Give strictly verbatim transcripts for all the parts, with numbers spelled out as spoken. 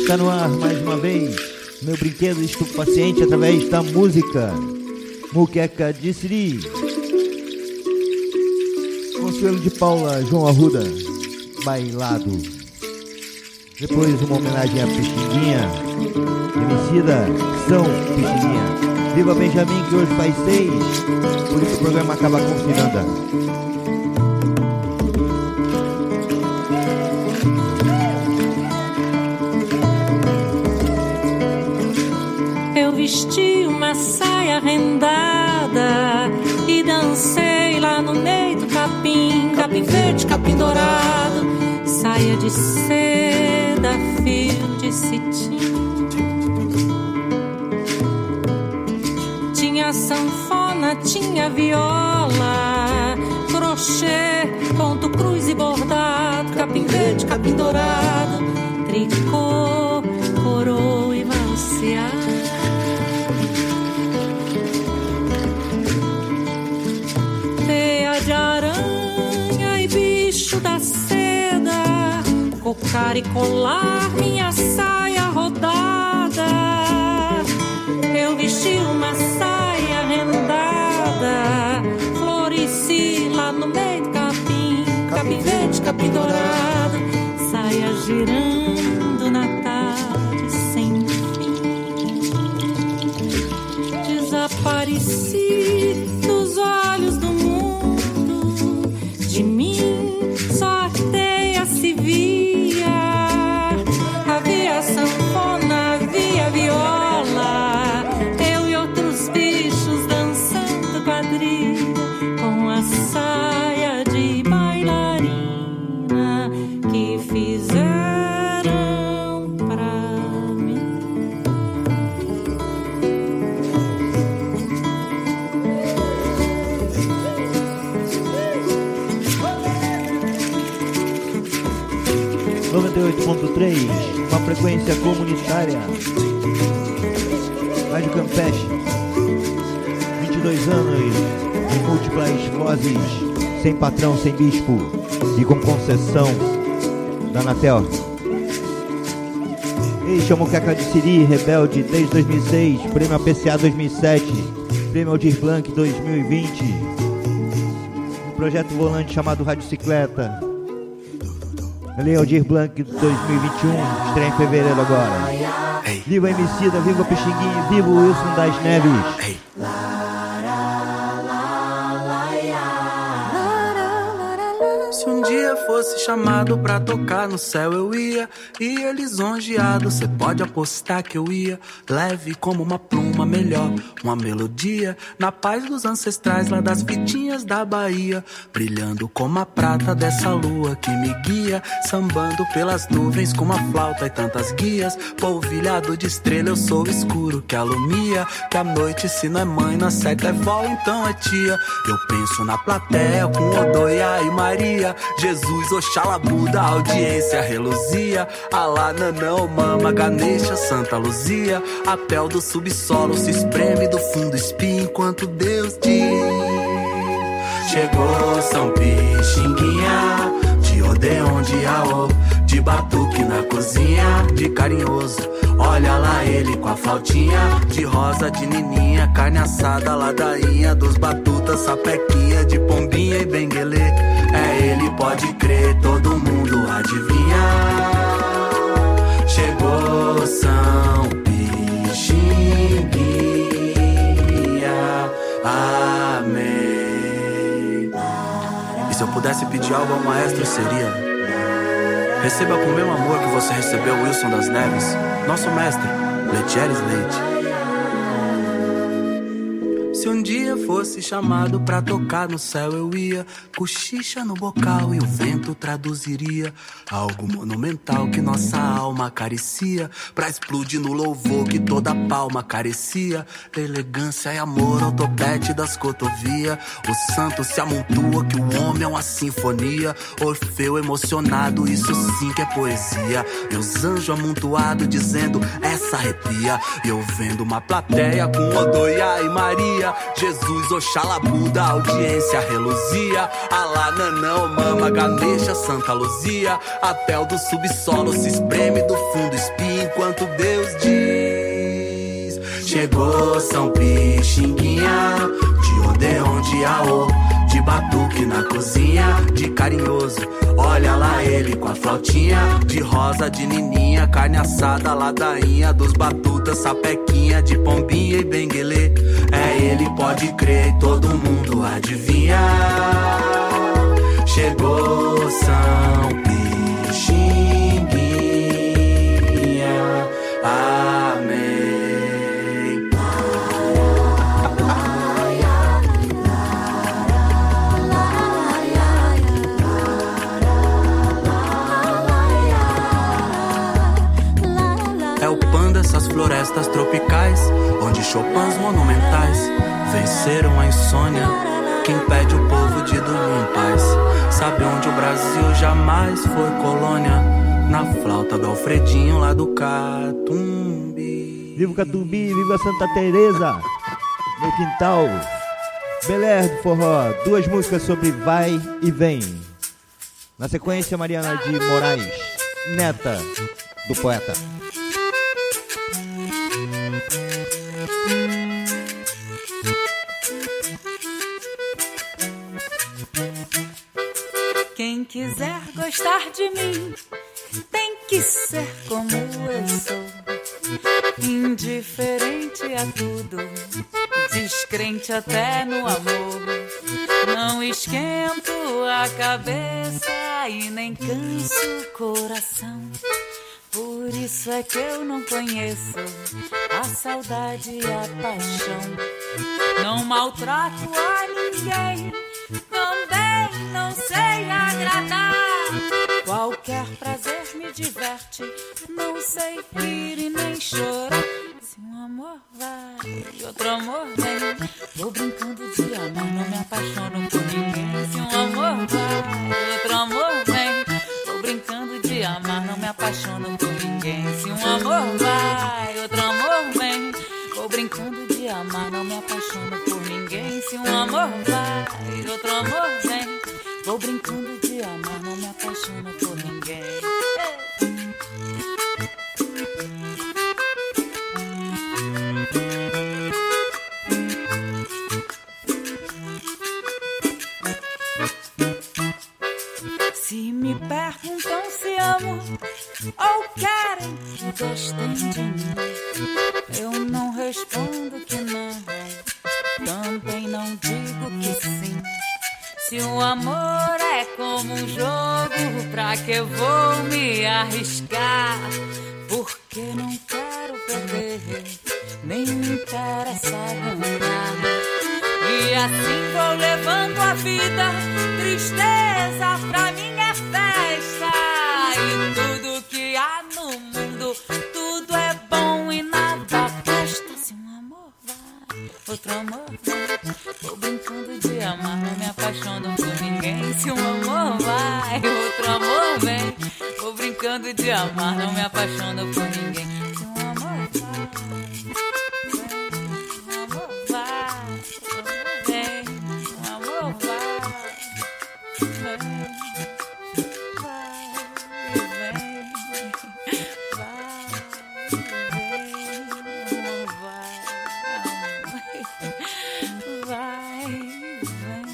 Está no ar mais uma vez, meu brinquedo estupefaciente através da música. Muqueca de Siri. Consuelo de Paula, João Arruda, Bailado. Depois uma homenagem a Pixinguinha, Emicida, São Pixinguinha. Viva Benjamin, que hoje faz seis, por isso o programa acaba com Ciranda. Vesti uma saia rendada e dancei lá no meio do capim, capim verde, capim dourado, saia de seda, fio de cetim. Tinha sanfona, tinha viola, crochê, ponto cruz e bordado, capim verde, capim dourado, tricô, coroa e valseado. De aranha e bicho da seda, cocar e colar minha saia rodada. Eu vesti uma saia rendada, floresci lá no meio do capim, capim verde, capim dourado, saia girando na tarde sem fim. Desapareci dos olhos do mundo, de mim só a teia se via. Havia sanfona, havia viola, eu e outros bichos dançando quadrilha com a saia de bailarina que fizeram pra mim. noventa e oito ponto três, uma frequência comunitária. Rádio Campeche, vinte e dois anos, de múltiplas vozes, sem patrão, sem bispo e com concessão da Anatel. Este é o Muqueca de Siri, rebelde desde dois mil e seis, prêmio A P C A dois mil e sete, prêmio Aldir Blanc dois mil e vinte, um projeto volante chamado Radicicleta. Ali é Aldir Blanc dois mil e vinte e um, estreia em fevereiro agora. Hey. Viva Emicida, viva Pixinguinha, viva o Wilson das Neves. Hey. Se um dia fosse chamado pra tocar no céu eu ia, ia lisonjeado, cê pode apostar que eu ia, leve como uma pluma melhor, uma melodia, na paz dos ancestrais lá das fitinhas da Bahia, brilhando como a prata dessa lua que me guia, sambando pelas nuvens com uma flauta e tantas guias, polvilhado de estrela eu sou escuro que alumia, que a noite se não é mãe, na seta é vó, então é tia, eu penso na plateia com Odoia e Maria, Jesus, Oxalá, Buda, audiência reluzia, Alá, Nanã, Mama, Ganesha, Santa Luzia, a pel do subsolo se espreme do fundo espia enquanto Deus diz. Chegou São Pixinguinha, de Odeon, de Aô, de batuque na cozinha, de carinhoso, olha lá ele com a flautinha, de rosa, de nininha, carne assada, ladainha, dos batutas, sapequinha, de pombinha e benguelê. É ele, pode crer, todo mundo adivinha. Chegou São Pixinguinha, amém. E se eu pudesse pedir algo ao maestro seria: receba com o mesmo amor que você recebeu o Wilson das Neves, nosso mestre, Letieres Leite. Se um dia fosse chamado pra tocar no céu eu ia, cochicha no bocal e o vento traduziria algo monumental que nossa alma acaricia, pra explodir no louvor que toda palma carecia, elegância e amor ao topete das cotovias, o santo se amontoa que o homem é uma sinfonia, Orfeu emocionado, isso sim que é poesia, e os anjos amontoados dizendo essa arrepia, e eu vendo uma plateia com Odoia e Maria, Jesus, Jesus, Oxalá, Buda, audiência reluzia. Alá, Nanã, Mama, Ganesha, Santa Luzia. Até o do subsolo se espreme, do fundo espia, enquanto Deus diz: chegou São Pixinguinha, de Odeon, de Aô, de batuque na cozinha, de carinhoso, olha lá ele com a flautinha, de rosa, de nininha, carne assada, ladainha, dos batutas, sapequinha, de pombinha e benguelê. É ele, pode crer, e todo mundo adivinha. Chegou São Pixinguinha, amém. Essas florestas tropicais, onde Chopins monumentais venceram a insônia. Quem pede o povo de dormir em paz sabe onde o Brasil jamais foi colônia. Na flauta do Alfredinho lá do Catumbi. Viva o Catumbi, viva Santa Teresa, meu quintal. Belé do Forró, duas músicas sobre vai e vem. Na sequência, Mariana de Moraes, neta do poeta. Quem quiser gostar de mim tem que ser como eu sou, indiferente a tudo, descrente até no amor. Não esquento a cabeça e nem canso o coração. Por isso é que eu não conheço a saudade e a paixão. Não maltrato a ninguém, também não sei agradar. Qualquer prazer me diverte, não sei rir e nem chorar. Se um amor vai e outro amor vem, vou brincando de amar, não me apaixono por ninguém. Se um amor vai e outro amor vem, vou brincando de amar, não me apaixono por ninguém. Se um amor vai, outro amor vem, vou brincando de amar, não me apaixono por ninguém. Se um amor vai, outro amor vem, vou brincando de amar, não me apaixono por ninguém. Se me perguntam se amo ou querem que gostem de mim, eu não respondo que não, também não digo que sim. Se o amor é como um jogo, pra que eu vou me arriscar? Porque não quero perder, nem me interessa ganhar. E assim vou levando a vida, tristeza pra mim é festa. E tudo que há no mundo, tudo é bom e nada presta. Se um amor vai, outro amor vem, vou brincando de amar, não me apaixono por ninguém. Se um amor vai, outro amor vem, vou brincando de amar, não me apaixono por ninguém. Se um amor vai, um amor vai, vem, um amor vai, vem, vai, vem, vai, vem, vai, vai, vem.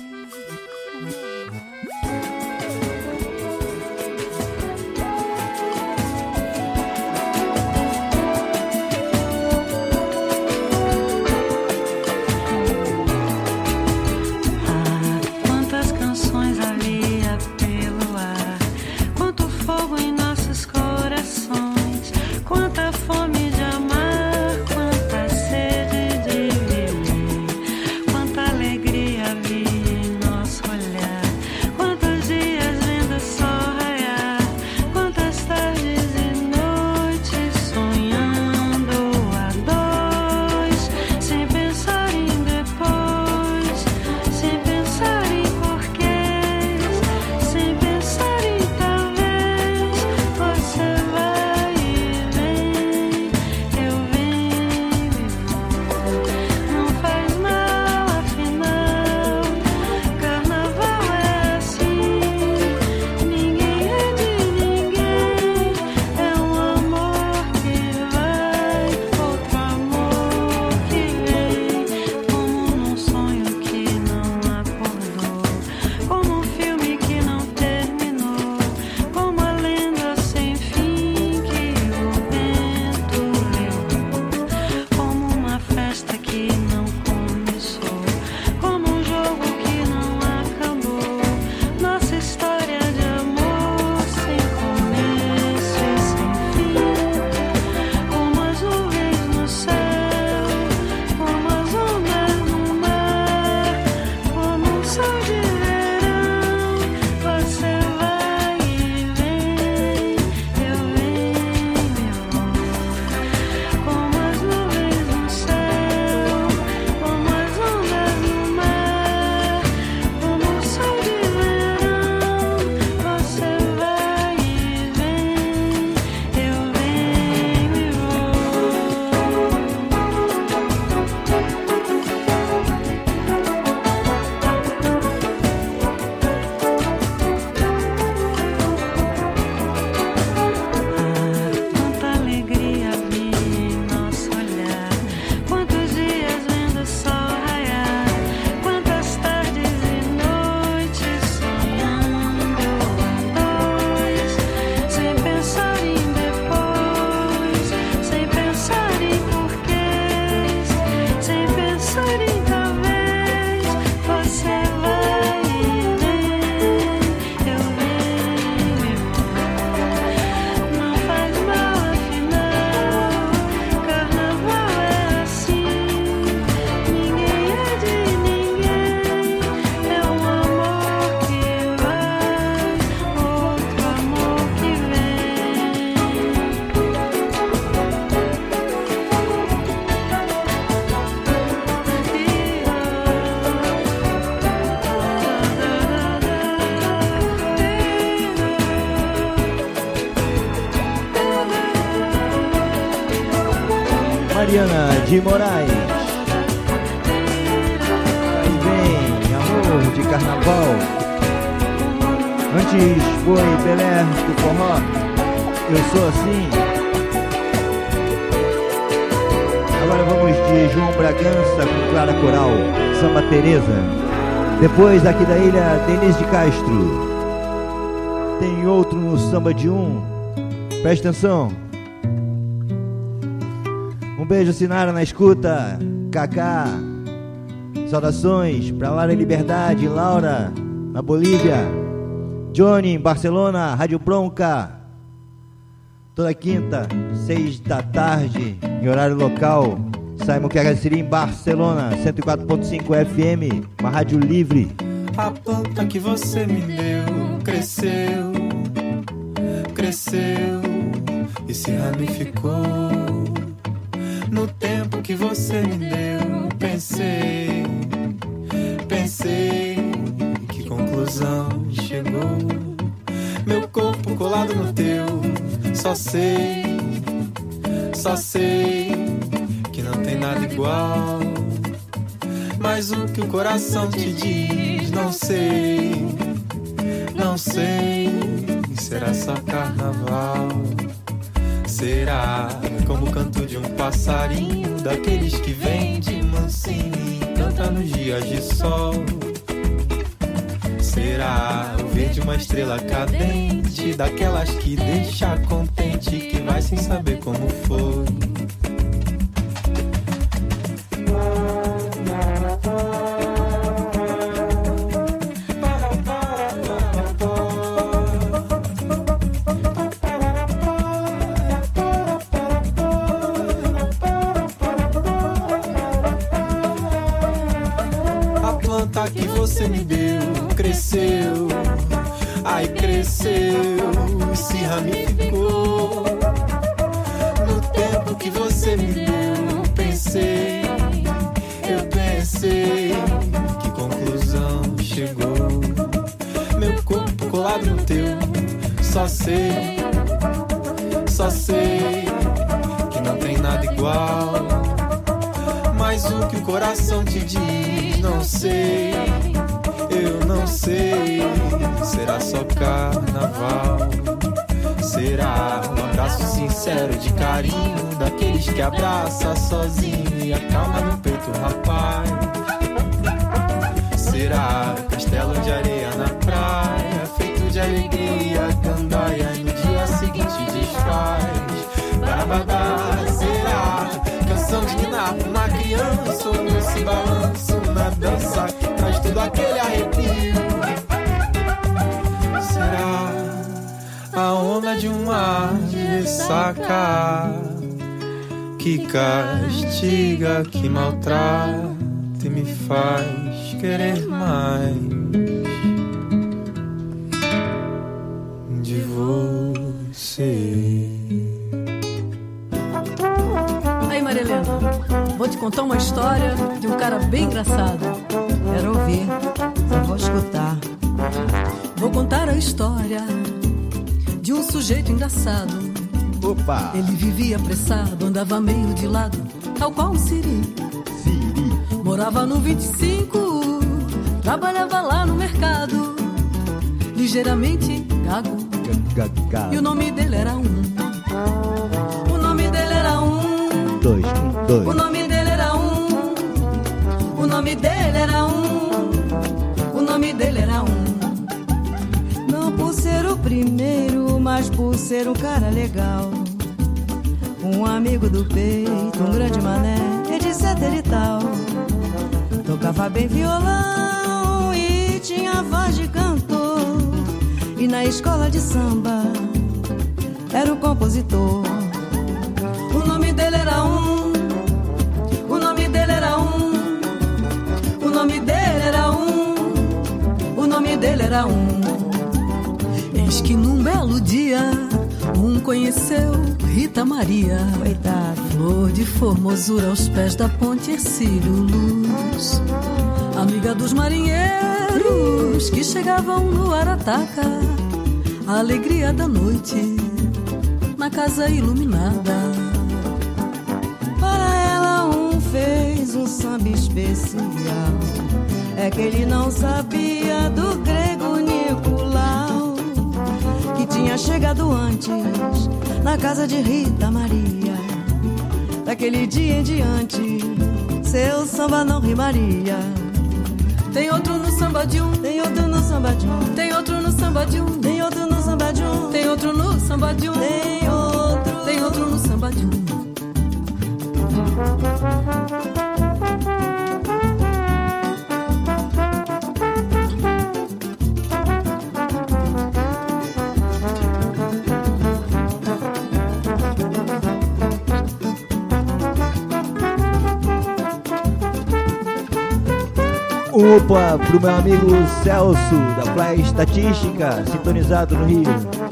Mariana de Moraes. Aí vem Amor de Carnaval. Antes foi Belé do Forró, Eu Sou Assim. Agora vamos de João Bragança com Clara Coral, Samba Teresa. Depois aqui da ilha, Denise de Castro. Tem outro no Samba de Um. Presta atenção. Um beijo, Sinara, na escuta. Kaká. Saudações pra Lara Liberdade, Laura, na Bolívia. Johnny, em Barcelona, Rádio Bronca. Toda quinta, seis da tarde, em horário local. Simon Caraciri, em Barcelona, cento e quatro ponto cinco F M, uma rádio livre. A planta que você me deu cresceu, cresceu e se ramificou. No tempo que você me deu, pensei, pensei, que conclusão chegou. Meu corpo colado no teu, só sei, só sei que não tem nada igual. Mas o que o coração te diz, não sei, não sei. Será só carnaval? Será como o canto de um passarinho, daqueles que vem de mansinho e canta nos dias de sol? Será o ver de uma estrela cadente, daquelas que deixa contente, que vai sem saber como foi? Que você me deu, cresceu, ai cresceu e se ramificou. No tempo que você me deu, pensei, eu pensei, que conclusão chegou. Meu corpo colado no teu, só sei, só sei, que não tem nada igual. Mas o que o coração te diz, não sei, eu não sei. Será só carnaval? Será um abraço sincero de carinho, daqueles que abraça sozinho e acalma no peito, rapaz? Será castelo de areia na praia, feito de alegria, gandaia, e no dia seguinte desfaz barabadá? Será canção de ninar pra uma criança, ou nesse balanço na dança que traz todo aquele arrepio? Será a onda de um mar de ressaca que castiga, que maltrata e me faz querer mais de você? Maria Helena, vou te contar uma história de um cara bem engraçado. Quero ouvir, só vou escutar. Vou contar a história de um sujeito engraçado. Opa! Ele vivia apressado, andava meio de lado, tal qual um siri. Siri. Morava no vinte e cinco, trabalhava lá no mercado, ligeiramente gago. Gago. E o nome dele era um. O nome dele era um. Dois, um, dois. O nome dele era um. O nome dele era um. O nome dele era um. Não por ser o primeiro, mas por ser um cara legal. Um amigo do peito, um grande mané, etc e tal. Tocava bem violão e tinha voz de cantor. E na escola de samba era o compositor. O nome dele era um. O nome dele era um. O nome dele era um. O nome dele era um. Eis que num belo dia um conheceu Rita Maria, coitado, flor de formosura aos pés da ponte Hercílio Luz, amiga dos marinheiros que chegavam no Arataca, a alegria da noite na casa iluminada. Para samba especial. É que ele não sabia do grego Nicolau, que tinha chegado antes na casa de Rita Maria. Daquele dia em diante, seu samba não rimaria. Tem outro no samba de um, tem outro no samba de um, tem outro no samba de um, tem outro no samba de um, tem outro no samba de um, tem outro, tem outro no samba de um. Opa, pro meu amigo Celso, da Play Estatística, sintonizado no Rio.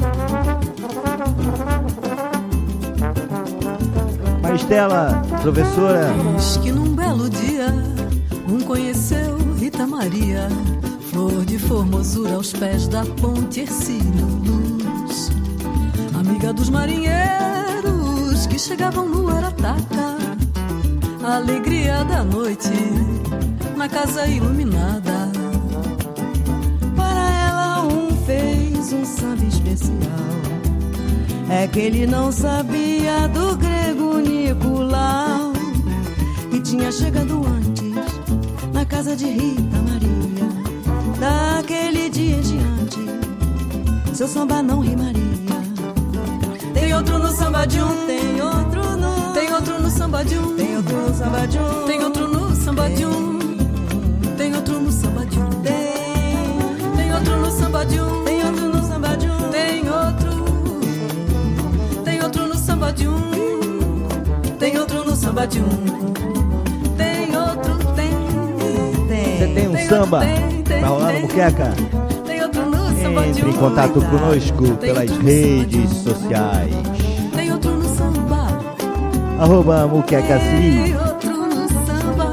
Maristela, professora. Diz que num belo dia, um conheceu Rita Maria, flor de formosura aos pés da ponte Hercílio Luz. Amiga dos marinheiros que chegavam no Arataca, a alegria da noite na casa iluminada. Para ela um fez um samba especial. É que ele não sabia do grego Nicolau, que tinha chegado antes na casa de Rita Maria. Daquele dia em diante, seu samba não rimaria. Tem outro no samba de um, tem outro no, tem outro no samba de um, tem outro no samba de um, tem outro no samba de um. Tem outro no samba de um, tem, tem outro no samba de um, tem outro no samba de um, tem outro, tem outro no samba de um, tem outro no samba de um, tem outro, tem, tem. Você tem um tem samba outro, tem, tem, pra rolar no Muqueca? Tem outro no samba de Entre um, em contato conosco tem pelas outro no redes samba de um. sociais. Tem outro no samba, Arroba Muqueca tem Siri. outro no samba,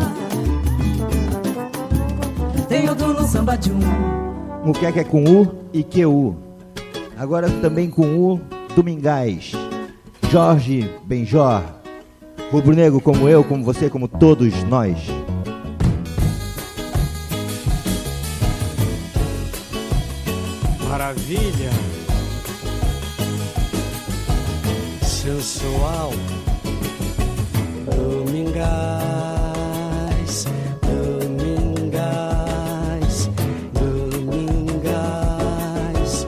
tem outro no samba de um. Muqueca é com U e Q U. Agora também com U, Domingais. Jorge Benjor. Rubro-negro como eu, como você, como todos nós. Maravilha, sensual, Domingais, Domingais, Domingais,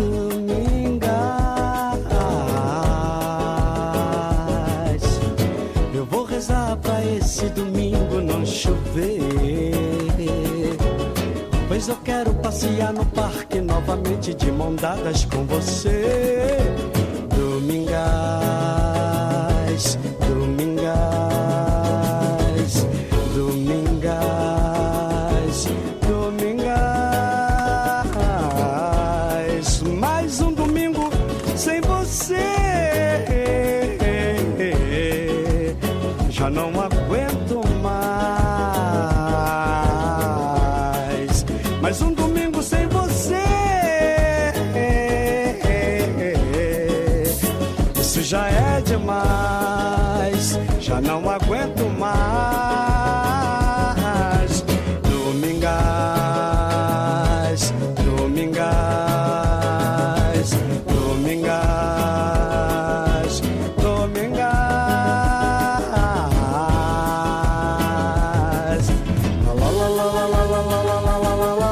Domingais. Eu vou rezar pra esse domingo não chover, pois eu quero passear no parque novamente de mão dadas com você. Domingais, Domingais, Domingais, Domingais. Mais um domingo sem você, já não aguento mais. Mais um domingo sem você, isso já é demais, já não aguento mais. Domingais, Domingais, Domingais, Domingais. La la la la la la la la la la la la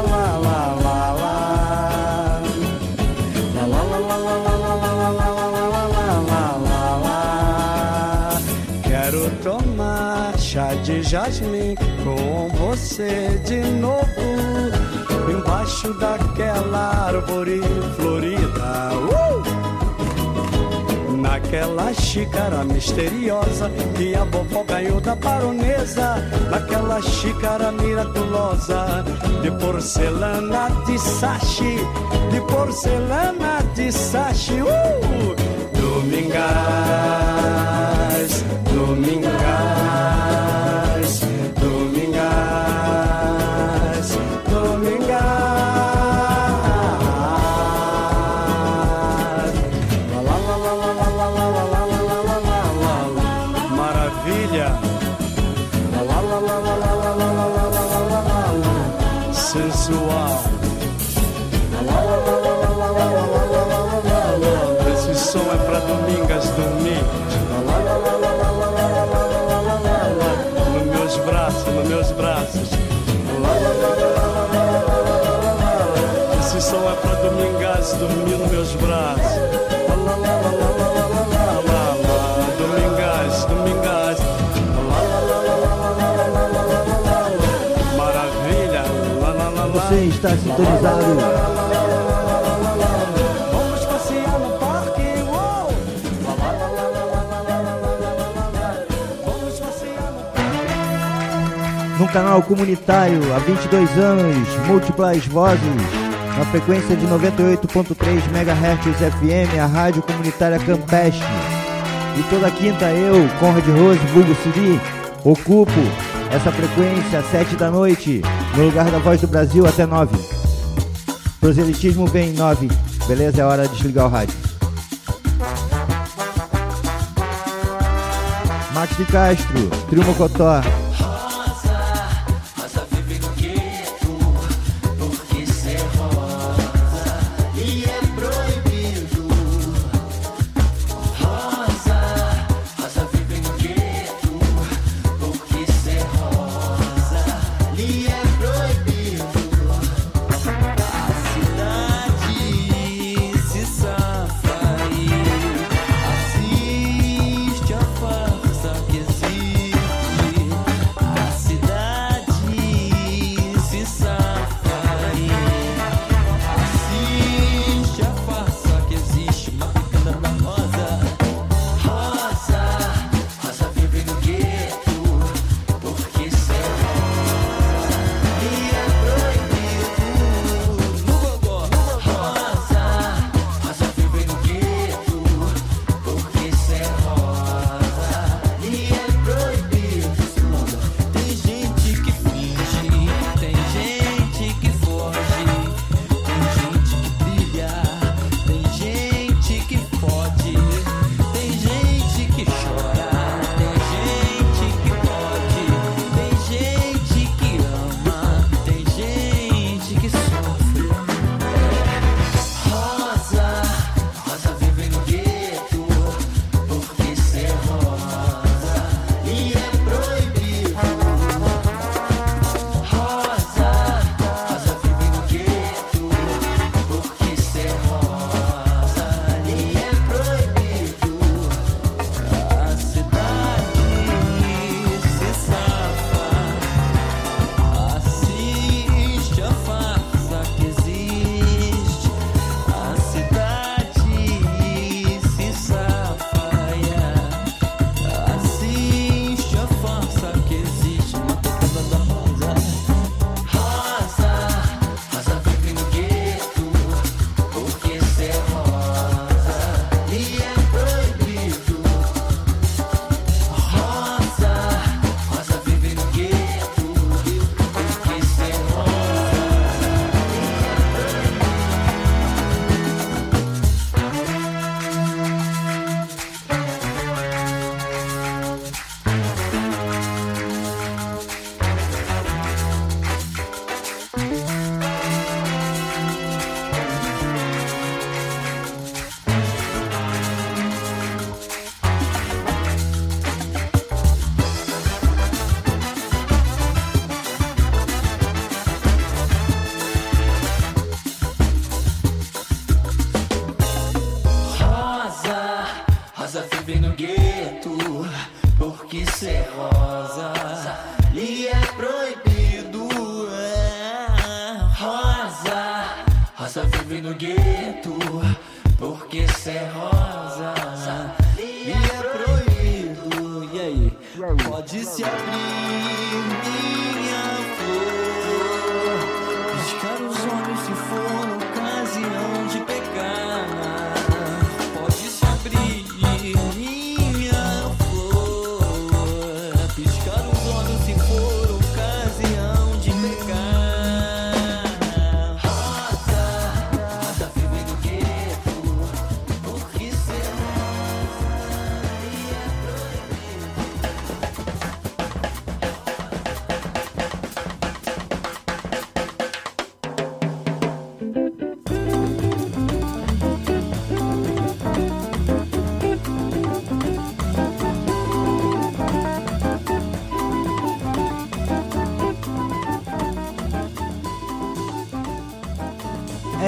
la. Quero tomar chá de jasmim com você de novo, embaixo daquela árvore florida. Uh! Naquela xícara misteriosa que a vovó ganhou da baronesa, naquela xícara miraculosa de porcelana de sachi, de porcelana de sachi. Uh! Domingais, Domingais, Domingais, Domingais. Maravilha. La la la pra Domingas dormir. Lá, lá, lá, lá, lá, lá, lá, lá, lá, lá, lá, lá, nos meus braços, nos meus braços. Lá, lá, lá, lá, lá, lá, lá, lá, lá, lá. Esse som é pra Domingas dormir nos meus braços. Lá, lá, lá, lá, lá, lá, lá, lá, lá, lá. Domingas, Domingas. Lá, lá, lá, lá, lá, lá, lá, lá, lá, lá, lá. Maravilha. Lá, lá, lá, lá. Você está sintonizado. Num canal comunitário há vinte e dois anos, múltiplas vozes, na frequência de noventa e oito ponto três megahertz F M, a rádio comunitária Campeche. E toda quinta eu, Conrad Rose, vulgo Siri, ocupo essa frequência às sete da noite, no lugar da Voz do Brasil até nove. Proselitismo vem nove, beleza? É hora de desligar o rádio. Max de Castro, Trio Mocotó.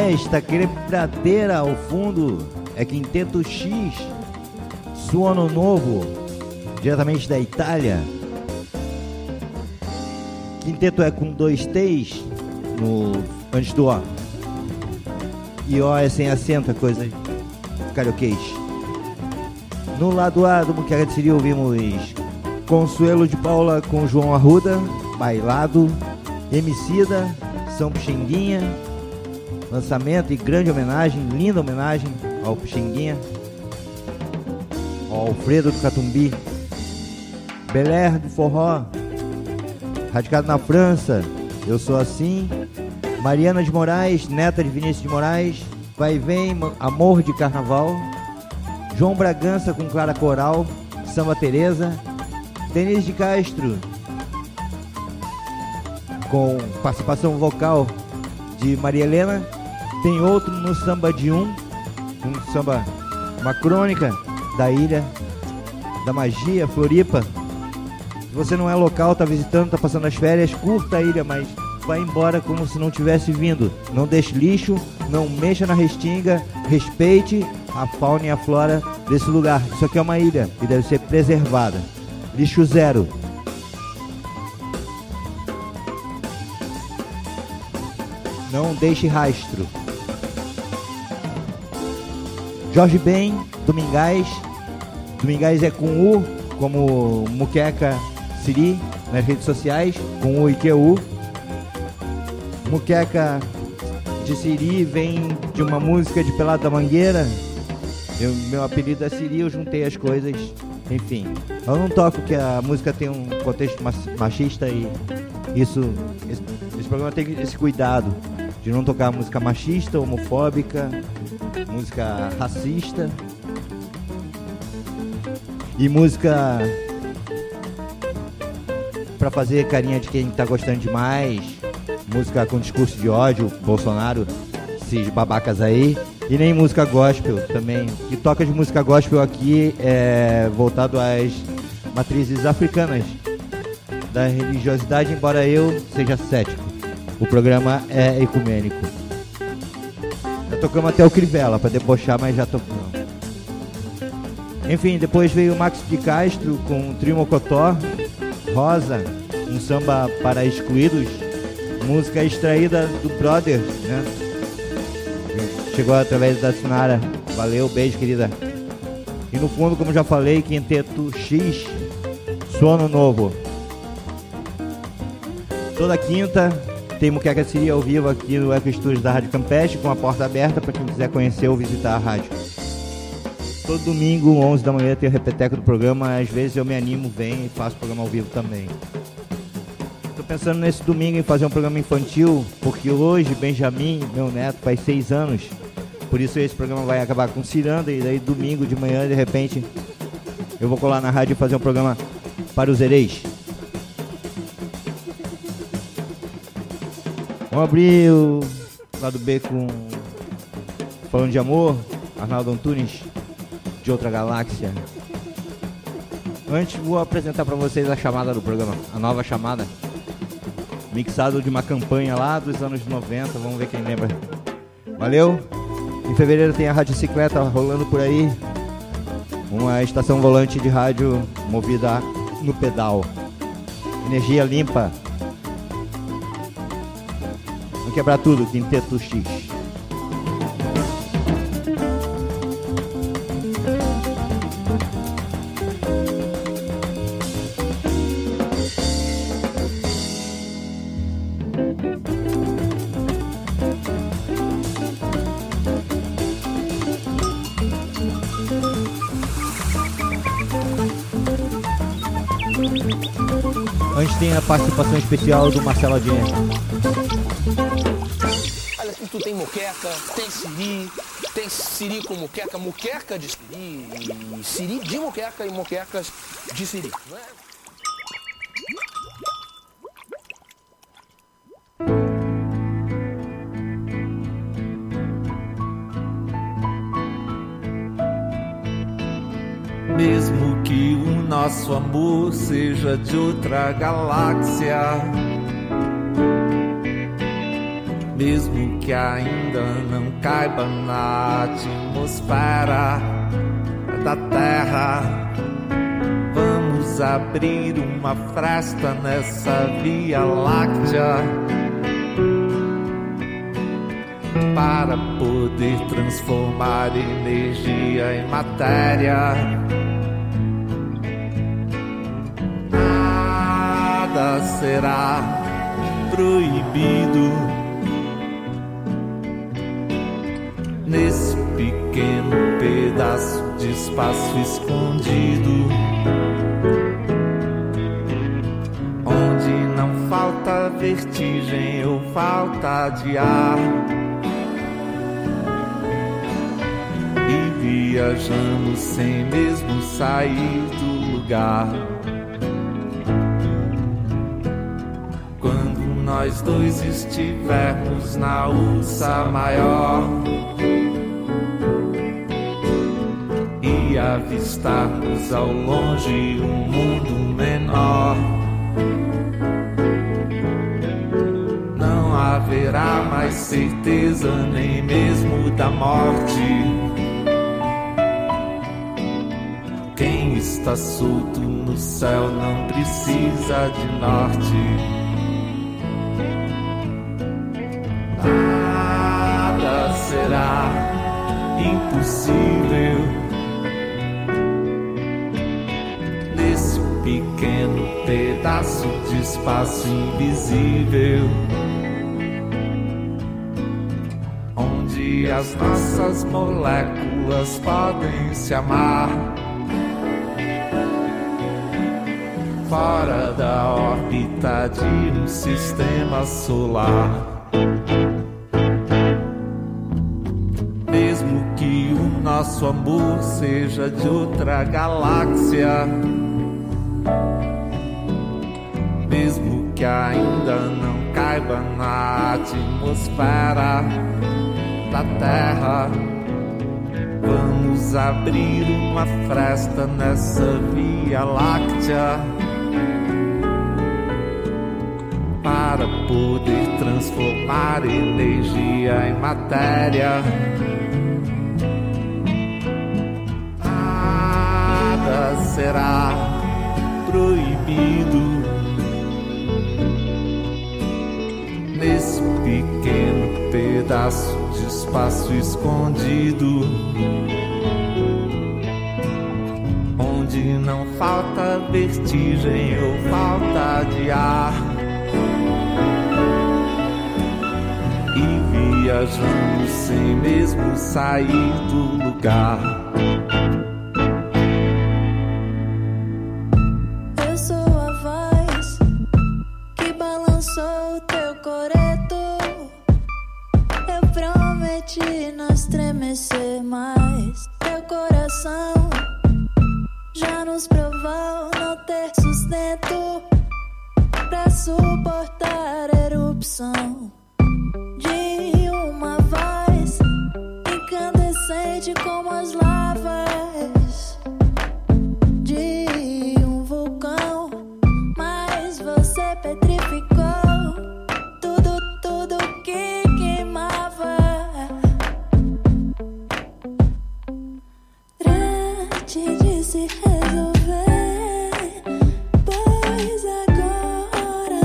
Esta quebradeira ao fundo é Quinteto X, Suono Novo, diretamente da Itália. Quinteto é com dois T's no, antes do O. E O é sem acento, é coisa carioquês. No lado A do Muqueca de Siri ouvimos Consuelo de Paula com João Arruda, Bailado, Emicida, São Pixinguinha, lançamento e grande homenagem, linda homenagem ao Pixinguinha, ao Alfredo do Catumbi. Belair do Forró, radicado na França, Eu Sou Assim. Mariana de Moraes, neta de Vinícius de Moraes, Vai e Vem, Amor de Carnaval. João Bragança com Clara Coral, Samba Teresa. Denise de Castro com participação vocal de Maria Helena. Tem outro no Samba de Um, um samba, uma crônica da Ilha da Magia, Floripa. Se você não é local, tá visitando, tá passando as férias, curta a ilha, mas vai embora como se não tivesse vindo. Não deixe lixo, não mexa na restinga, respeite a fauna e a flora desse lugar. Isso aqui é uma ilha e deve ser preservada. Lixo zero. Não deixe rastro. Jorge Ben, Domingais. Domingais é com U, como Muqueca Siri, nas redes sociais, com U e Q U. Muqueca de Siri vem de uma música de Pelado da Mangueira. Eu, meu apelido é Siri, eu juntei as coisas. Enfim, eu não toco que a música tem um contexto machista e isso, esse, esse programa tem esse cuidado de não tocar música machista, homofóbica, música racista e música pra fazer carinha de quem tá gostando demais, música com discurso de ódio, Bolsonaro, esses babacas aí, e nem música gospel também. O que toca de música gospel aqui é voltado às matrizes africanas da religiosidade, embora eu seja cético. O programa é ecumênico. Já tocamos até o Crivella pra debochar, mas já tocamos. Enfim, depois veio o Max de Castro com o Trio Mocotó, Rosa, um samba para excluídos, música extraída do Brother, né? Chegou através da Sinara. Valeu, beijo, querida. E no fundo, como já falei, Quinteto X, Sono Novo. Toda quinta tem Muqueca Siri ao vivo aqui no Eco Studios da Rádio Campeche, com a porta aberta para quem quiser conhecer ou visitar a rádio. Todo domingo, onze da manhã, tem o repeteco do programa. Às vezes eu me animo, venho e faço o programa ao vivo também. Tô pensando nesse domingo em fazer um programa infantil, porque hoje Benjamin, meu neto, faz seis anos. Por isso esse programa vai acabar com ciranda, e daí domingo de manhã, de repente, eu vou colar na rádio e fazer um programa para os hereis. Vamos abrir o lado B com Falando de Amor, Arnaldo Antunes, de Outra Galáxia. Antes vou apresentar para vocês a chamada do programa, a nova chamada, mixado de uma campanha lá dos anos noventa, vamos ver quem lembra. Valeu! Em fevereiro tem a Rádio Cicleta rolando por aí, uma estação volante de rádio movida no pedal, energia limpa. Vamos quebrar tudo, Quinteto X. Antes tem a participação especial do Marcelo Adnet. Olha, aqui tu tem moqueca, tem siri, tem siri com moqueca, moqueca de siri, e siri de moqueca e moquecas de siri, não é? Mesmo que o nosso amor seja de outra galáxia, mesmo que ainda não caiba na atmosfera da Terra. Vamos abrir uma fresta nessa Via Láctea para poder transformar energia em matéria. Nada será proibido nesse pequeno pedaço de espaço escondido, onde não falta vertigem ou falta de ar. E viajamos sem mesmo sair do lugar. Quando nós dois estivermos na Ursa Maior e avistarmos ao longe um mundo menor, não haverá mais certeza nem mesmo da morte. Quem está solto no céu não precisa de norte. Nada será impossível nesse pequeno pedaço de espaço invisível, onde as nossas moléculas podem se amar, fora da órbita de um sistema solar. Mesmo que o nosso amor seja de outra galáxia, mesmo que ainda não caiba na atmosfera da Terra, vamos abrir uma fresta nessa Via Láctea para poder transformar energia em matéria. Nada será proibido nesse pequeno pedaço de espaço escondido, onde não falta vertigem ou falta de ar. E viajamos sem mesmo sair do lugar. Eu sou a voz que balançou teu coreto. Eu prometi não estremecer mais. Teu coração já nos provou não ter sustento pra suportar a erupção de uma voz incandescente como as lavas de um vulcão. Mas você petrificou tudo, tudo que queimava. Trate de se resolver, pois agora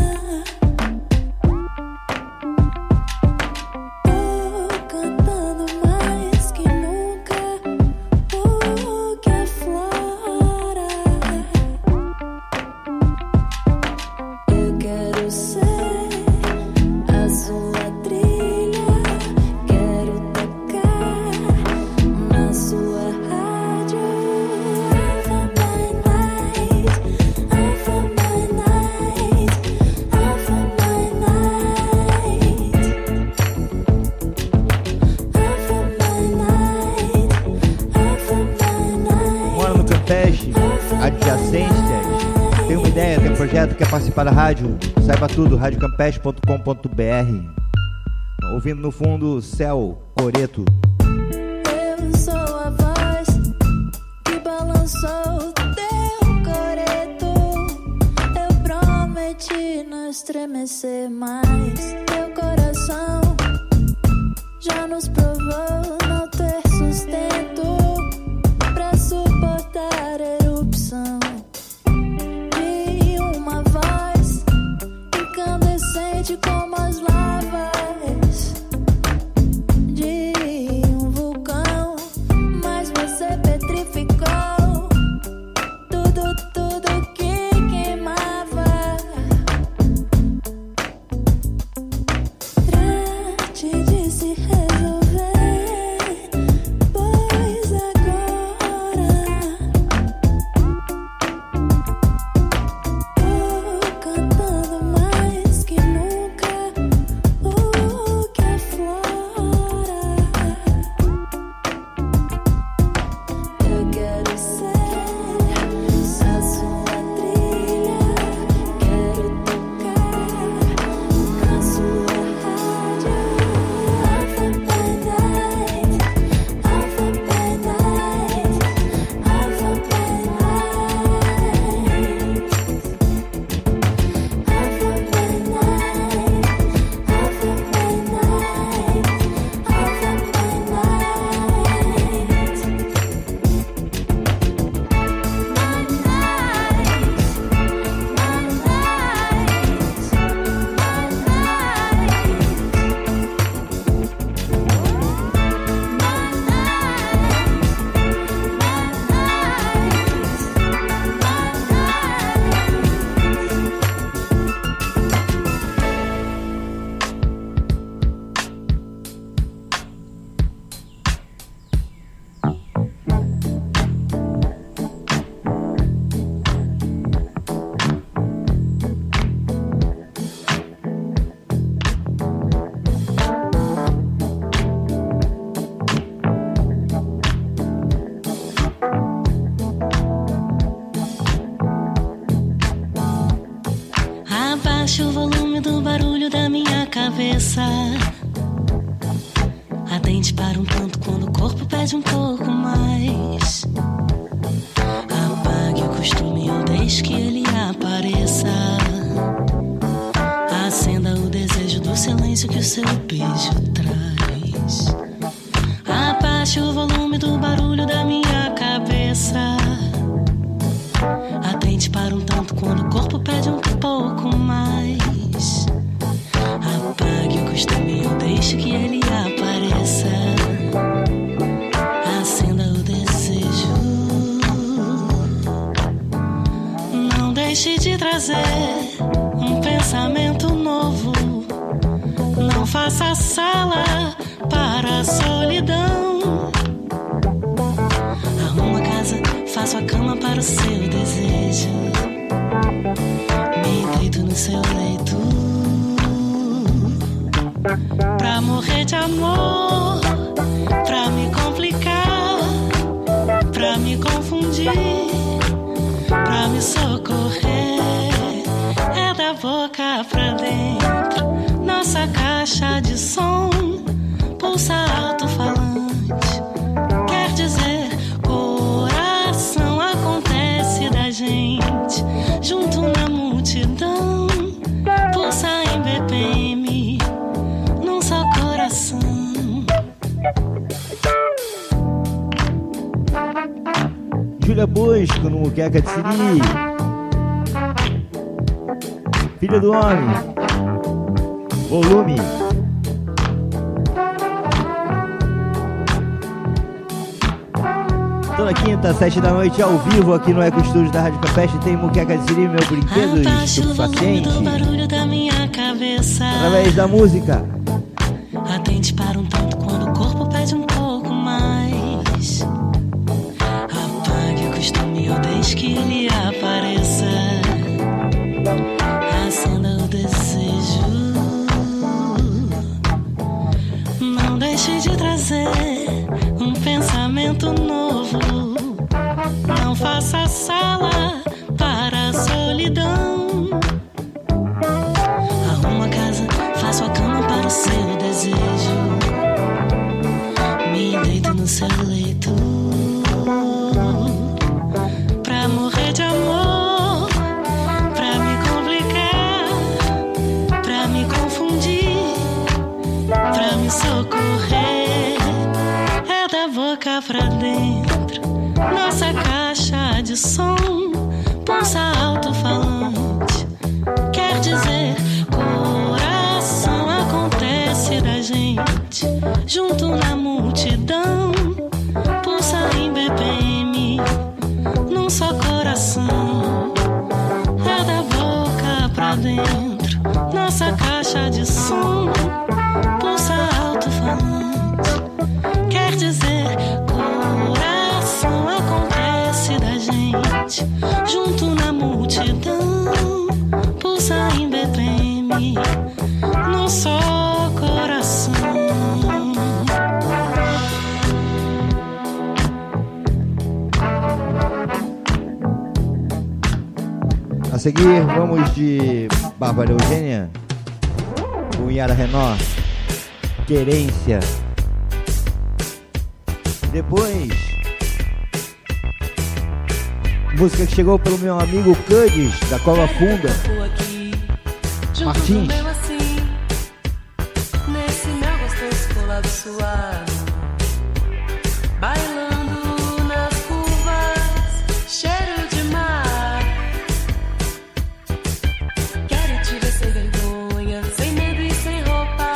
tô cantando mais que nunca o que aflora. Eu quero ser a sua trilha, quero tocar na sua rádio. Alpha my night, Alpha my night, Alpha my night, Alpha my night, Alpha my night. Mora no Campeche, adjacências. Tem uma ideia, tem um projeto, quer participar da rádio? Saiba tudo, rádio campeche ponto com ponto b r. Ouvindo no fundo, Céu Coreto. Eu sou a voz que balançou teu coreto. Eu prometi não estremecer mais. Teu coração já nos provou não ter sustento pra suportar a erupção de uma voz incandescente como as lavas de um vulcão, mas você petrificou tudo, tudo que queimava. Trate de se resolver, pois agora tô cantando mais que nunca o que aflora. Eu quero ser só sua trilha, quero tocar na sua rádio. Alpha by night, alpha by night, alpha by night, alpha by night, alpha by night, abaixa o volume do barulho da minha cabeça. Atente para um tanto quando o corpo pede um pouco mais. Apague o costume ou deixe que ele apareça. Acenda o desejo do silêncio que o seu beijo traz. Abaixe o volume do barulho da minha cabeça. Atente para um tanto quando o corpo pede um pouco mais. Apague o costume ou deixe que ele apareça. Acenda o desejo. Não deixe de trazer um pensamento novo. Não faça sala para a solidão. Arruma a casa, faço a cama para o seu desejo. Me deito no seu leito pra morrer de amor, pra me complicar, pra me confundir, pra me socorrer. É da boca pra dentro, nossa caixa de som pulsa alto-falante. Quer dizer, coração acontece da gente, junto na multidão, pulsa em B P M, num só coração. Júlia Bosco no Muqueca de Siri. Filho do Homem. Volume. Toda quinta, sete da noite, ao vivo, aqui no Eco Studios da Rádio Capeste, tem Muqueca de Siri, meu brinquedo estupefaciente. Através da música. Atente para um tanto quando o corpo pede um pouco mais. Apague o costume ou deixe que ele apareça. Acenda o desejo. Não deixe de trazer um pensamento novo. Não faça sala para a solidão. Arruma a casa, faço a cama para o seu desejo. Me deito no seu leito pra morrer de amor, de som, pulsa alto-falante. Quer dizer, coração acontece da gente, junto na multidão, pulsa em B P M, num só coração. É da boca pra dentro, nossa caixa de som, pulsa alto-falante. Quer dizer, coração acontece da gente, junto na multidão, pulsa em B P M, num só coração. A seguir, vamos de Bárbara Eugênia com Yara Renault, Querência. Depois, música que chegou pelo meu amigo Cudes, da Cova Funda, Martins. Nesse meu gostoso colado suave, bailando nas curvas, cheiro de mar. Quero te ver sem vergonha, sem medo e sem roupa.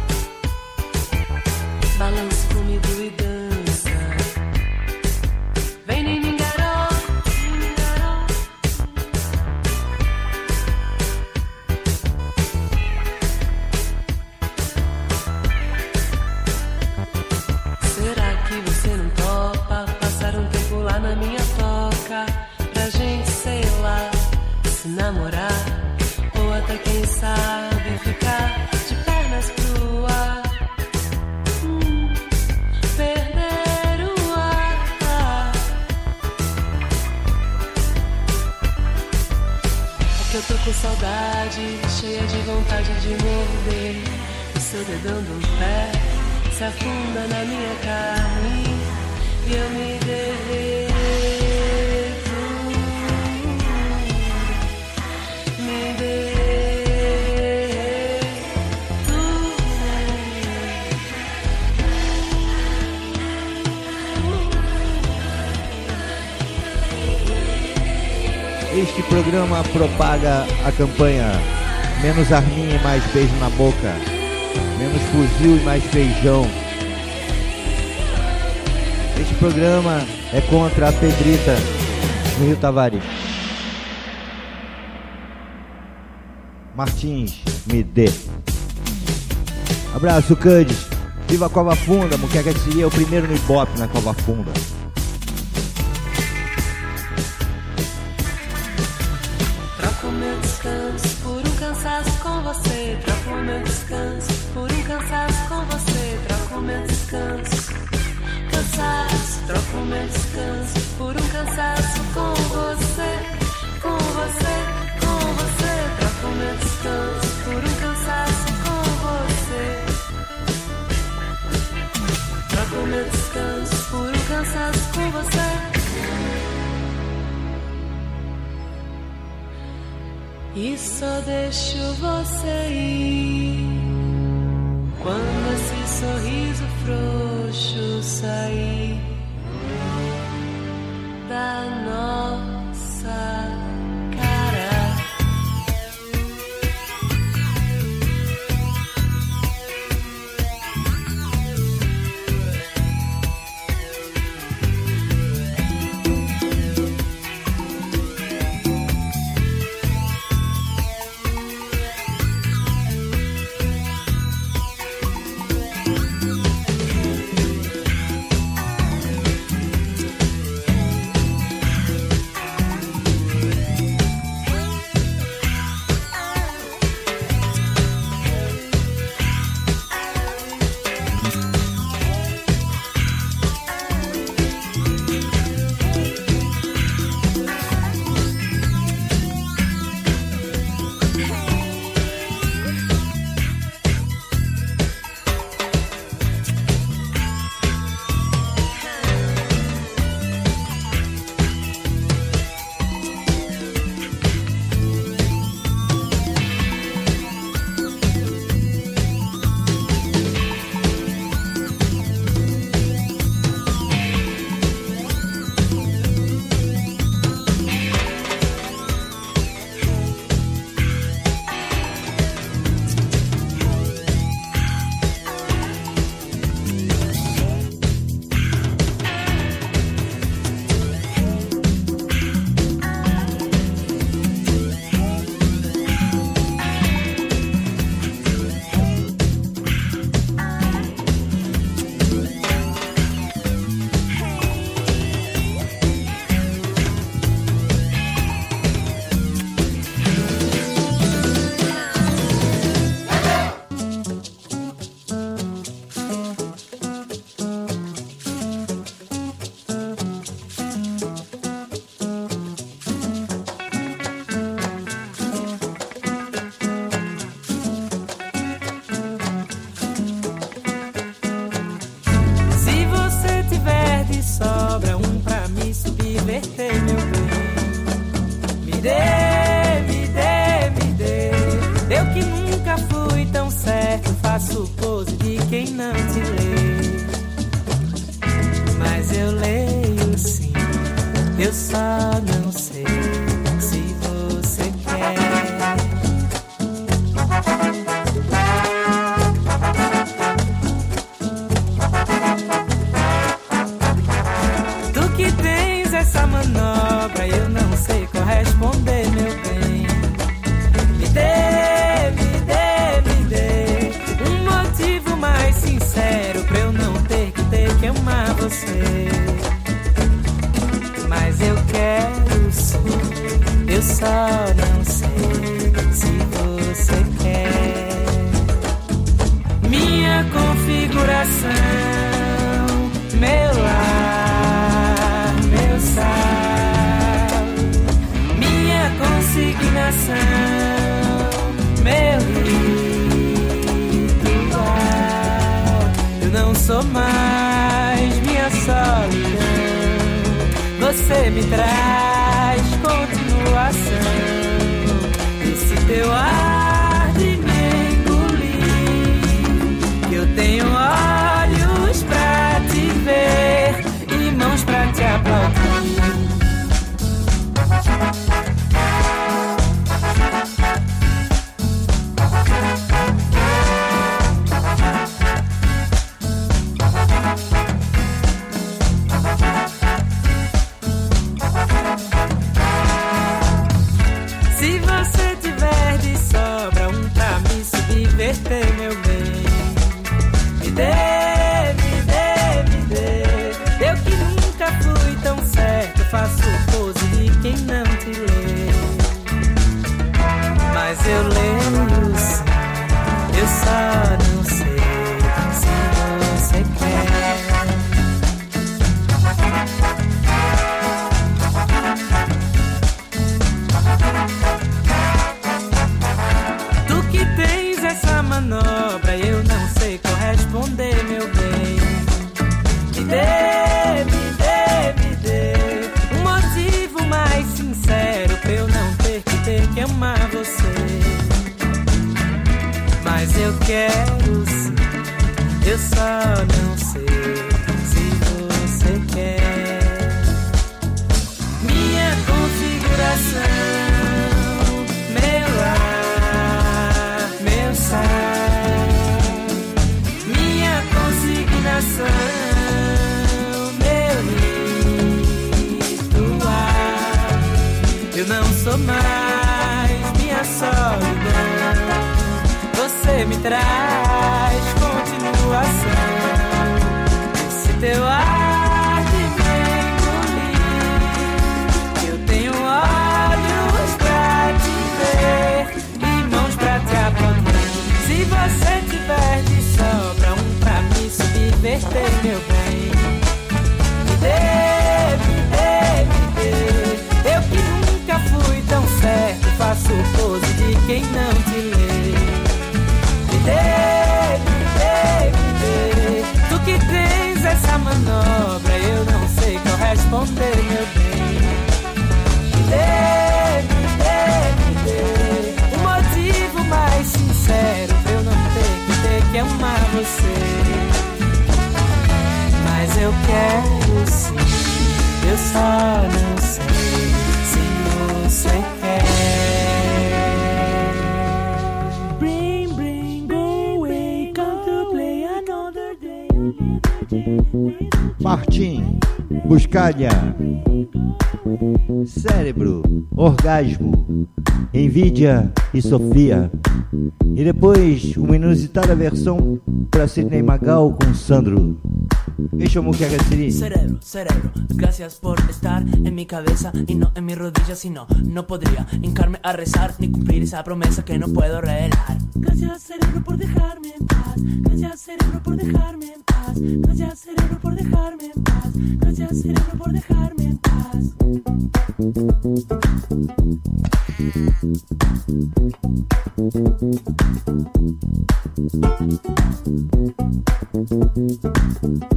Balança comigo e dança. Vem em mim, garoto, garoto. Será que você não topa passar um tempo lá na minha toca, pra gente, sei lá, se namorar, ou até quem sabe ficar de pernas pro ar, hum, perder o ar. É que eu tô com saudade, cheia de vontade de morder o seu dedão do pé. Se afunda na minha carne e eu me derreto, me derreto. Este programa propaga a campanha menos arminha e mais beijo na boca, menos fuzil e mais feijão. Este programa é contra a pedrita no Rio Tavares. Martins, me dê. Abraço, Cudes. Viva a Cova Funda, Muqueca de Siri é o primeiro no Ibope na Cova Funda. Troco meu descanso por um cansaço com você. Troco meu descanso por um cansaço com você. Troco meu descanso, cansaço. Troco meu descanso por um cansaço com você. Com você, com você. Troco meu descanso por um cansaço com você. Troco meu descanso por um cansaço com você. E só deixo você ir quando esse sorriso frouxo sair da nossa cara. dê, me dê, me dê. Eu que nunca fui tão certo, faço pose de quem não te lê. Mas eu leio sim, eu só não sei se você quer. Tu que tens essa manobra, eu não sei corresponder, meu bem. Me dê, me dê, me dê um motivo mais sincero pra eu não ter que ter que amar você. Mas eu quero sim, eu só não sei se você quer. Minha configuração, meu lar, meu sal, minha consignação, meu ritual. Eu não sou mais minha solidão, você me traz continuação. Esse teu ar de me engolir, que eu tenho olhos pra te ver e mãos pra te aplaudir. Se você tiver de sobra um pra me subverter, meu bem, me dê, me dê, me dê. Eu que nunca fui tão certo, faço pose de quem não te lê. Mas eu leio sim, eu só não sei se você quer. Tu que tens essa manobra, eu não sei corresponder, meu bem. Me dê, me dê, me dê um motivo mais sincero pra eu não ter que ter que amar você. Mas eu quero sim, eu só não sei se você quer. Minha configuração, meu lar, meu sal, minha consignação, meu ritual. Eu não sou mais minha solidão, você me traz continuação. Esse teu ar de me engolir, eu tenho olhos pra te ver e mãos pra te aplaudir. Se você tiver de sobra um pra me subverter, meu bem, me dê, me dê, me dê. Eu que nunca fui tão certo, faço pose de quem não te lê. Me dê, me dê, me dê. Tu que tens essa manobra, eu não sei corresponder, meu bem. Me dê, me dê, me dê um motivo mais sincero pra eu não ter que ter que amar você. Mas eu quero sim, eu só não sei se você quer. Bring, bring, go away, come to play another day. Martim, Buscalha, Cérebro, Orgasmo, Envidia e Sofia. E depois uma inusitada versão para Sidney Magal com Sandro. Deixa eu muquear esse Cerebro, cerebro, gracias por estar en mi cabeza y no en mis rodillas, si no, no podría hincarme a rezar ni cumplir esa promesa que no puedo revelar. Gracias cerebro por dejarme en paz, gracias cerebro por dejarme en paz, gracias cerebro por dejarme en paz, gracias cerebro por dejarme en paz.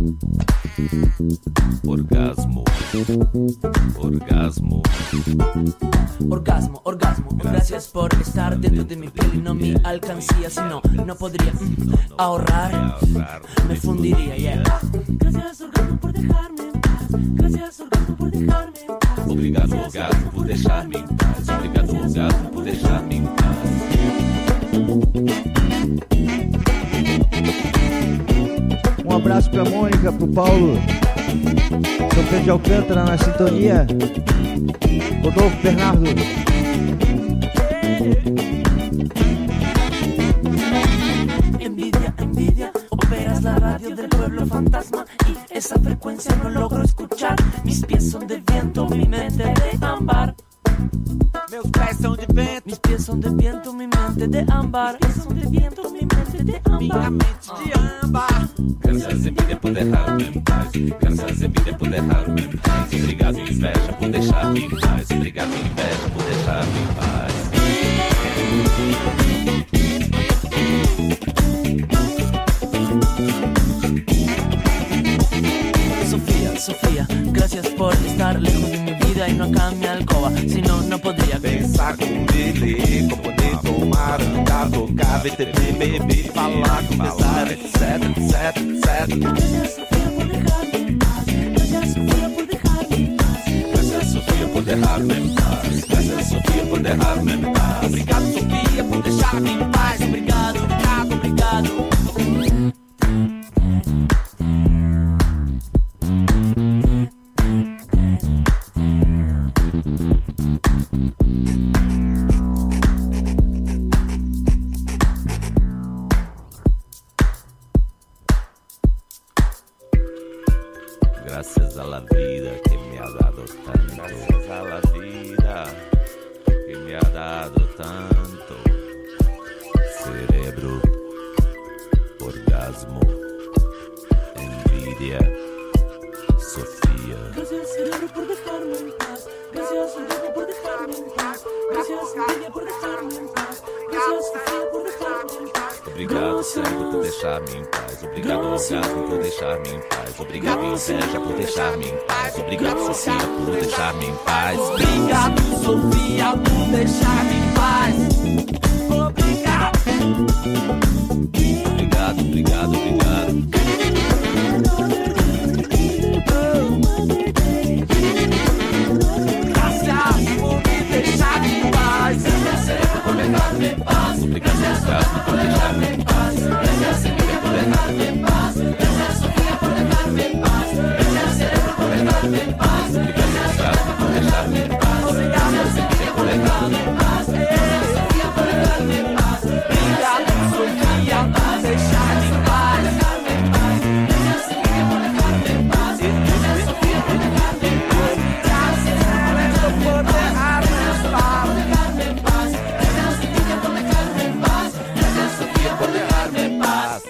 Orgasmo. Orgasmo. Orgasmo, orgasmo. Gracias por estar dentro de mi piel y no mi alcancía. Si no, no podría mm, ahorrar. Me fundiría, yeah. Gracias, orgasmo, por dejarme en paz. Gracias, orgasmo, por dejarme en paz. Obrigado, orgasmo, por deixar-me em paz. Obrigado, orgasmo, por deixar-me em paz. Um abraço pra Mônica, pro Paulo, São Pedro de Alcântara na sintonia, Rodolfo Bernardo. Envidia, envidia, operas la radio del pueblo fantasma y esa frecuencia no logro escuchar. Mis pies son de viento, mi mente de ámbar. Meus pés são de vento. Mis pies son de viento, mi mente de ámbar. Mis pies son de viento, mi mente de ámbar. Minha mente de ámbar. Graças envidia por deixar-me em paz. Graças envidia por deixar-me em paz. Obrigado, inveja, por deixar-me em paz. Obrigado, inveja, por deixar-me em paz. Sofía, Sofía, gracias por estar lejos de mi vida y no acá en mi alcoba. Si no, no podría pensar com ele, como poder tomar, andar, tocar, ver T V, beber, falar, conversar, etc, etc, etcétera. Gracias, Sofía, por dejarme en paz. Gracias, Sofía, por dejarme en paz. Gracias, Sofía, por deixar-me em paz. Gracias, Sofía, por deixar-me em paz. Obrigado, Sofia, por deixar-me em paz. Obrigado, obrigado, obrigado. Gracias a la vida que me ha dado tanto. Gracias a la vida que me ha dado tanto. Cerebro, orgasmo, envidia, Sofía. Gracias, cerebro, por dejarme en paz. Gracias, orgasmo, por dejarme en paz. Gracias, envidia, por dejarme en paz. Gracias, Sofía, por dejarme en paz. Obrigado, cérebro, por deixar-me em paz. Obrigado, orgasmo, por deixar-me em paz. Obrigado, inveja, por deixar-me em paz. Obrigado, Sofia, por deixar-me em paz. Obrigado, Sofia, por deixar-me em paz. Obrigado. Obrigado, obrigado, obrigado. Graças por me deixar em paz. Gracias por dejarme en paz. Obrigado, orgasmo, por deixar-me em paz. Gracias, Sofia, por dejarme em paz. Gracias, Sofia, por dejarme em paz. Gracias, cerebro, por dejarme em paz. Obrigado, orgasmo, por deixar-me em paz. Gracias, Sofia, por dejarme em paz. Gracias, Sofia, por dejarme em paz. Obrigado, Sofia, por deixar-me em paz. Gracias, Sofia, por dejarme em paz. Gracias, Sofia, por dejarme em paz. Graças por dejarme em paz. Gracias, Sofia, por dejarme em paz. Gracias, Sofia, por dejarme em paz.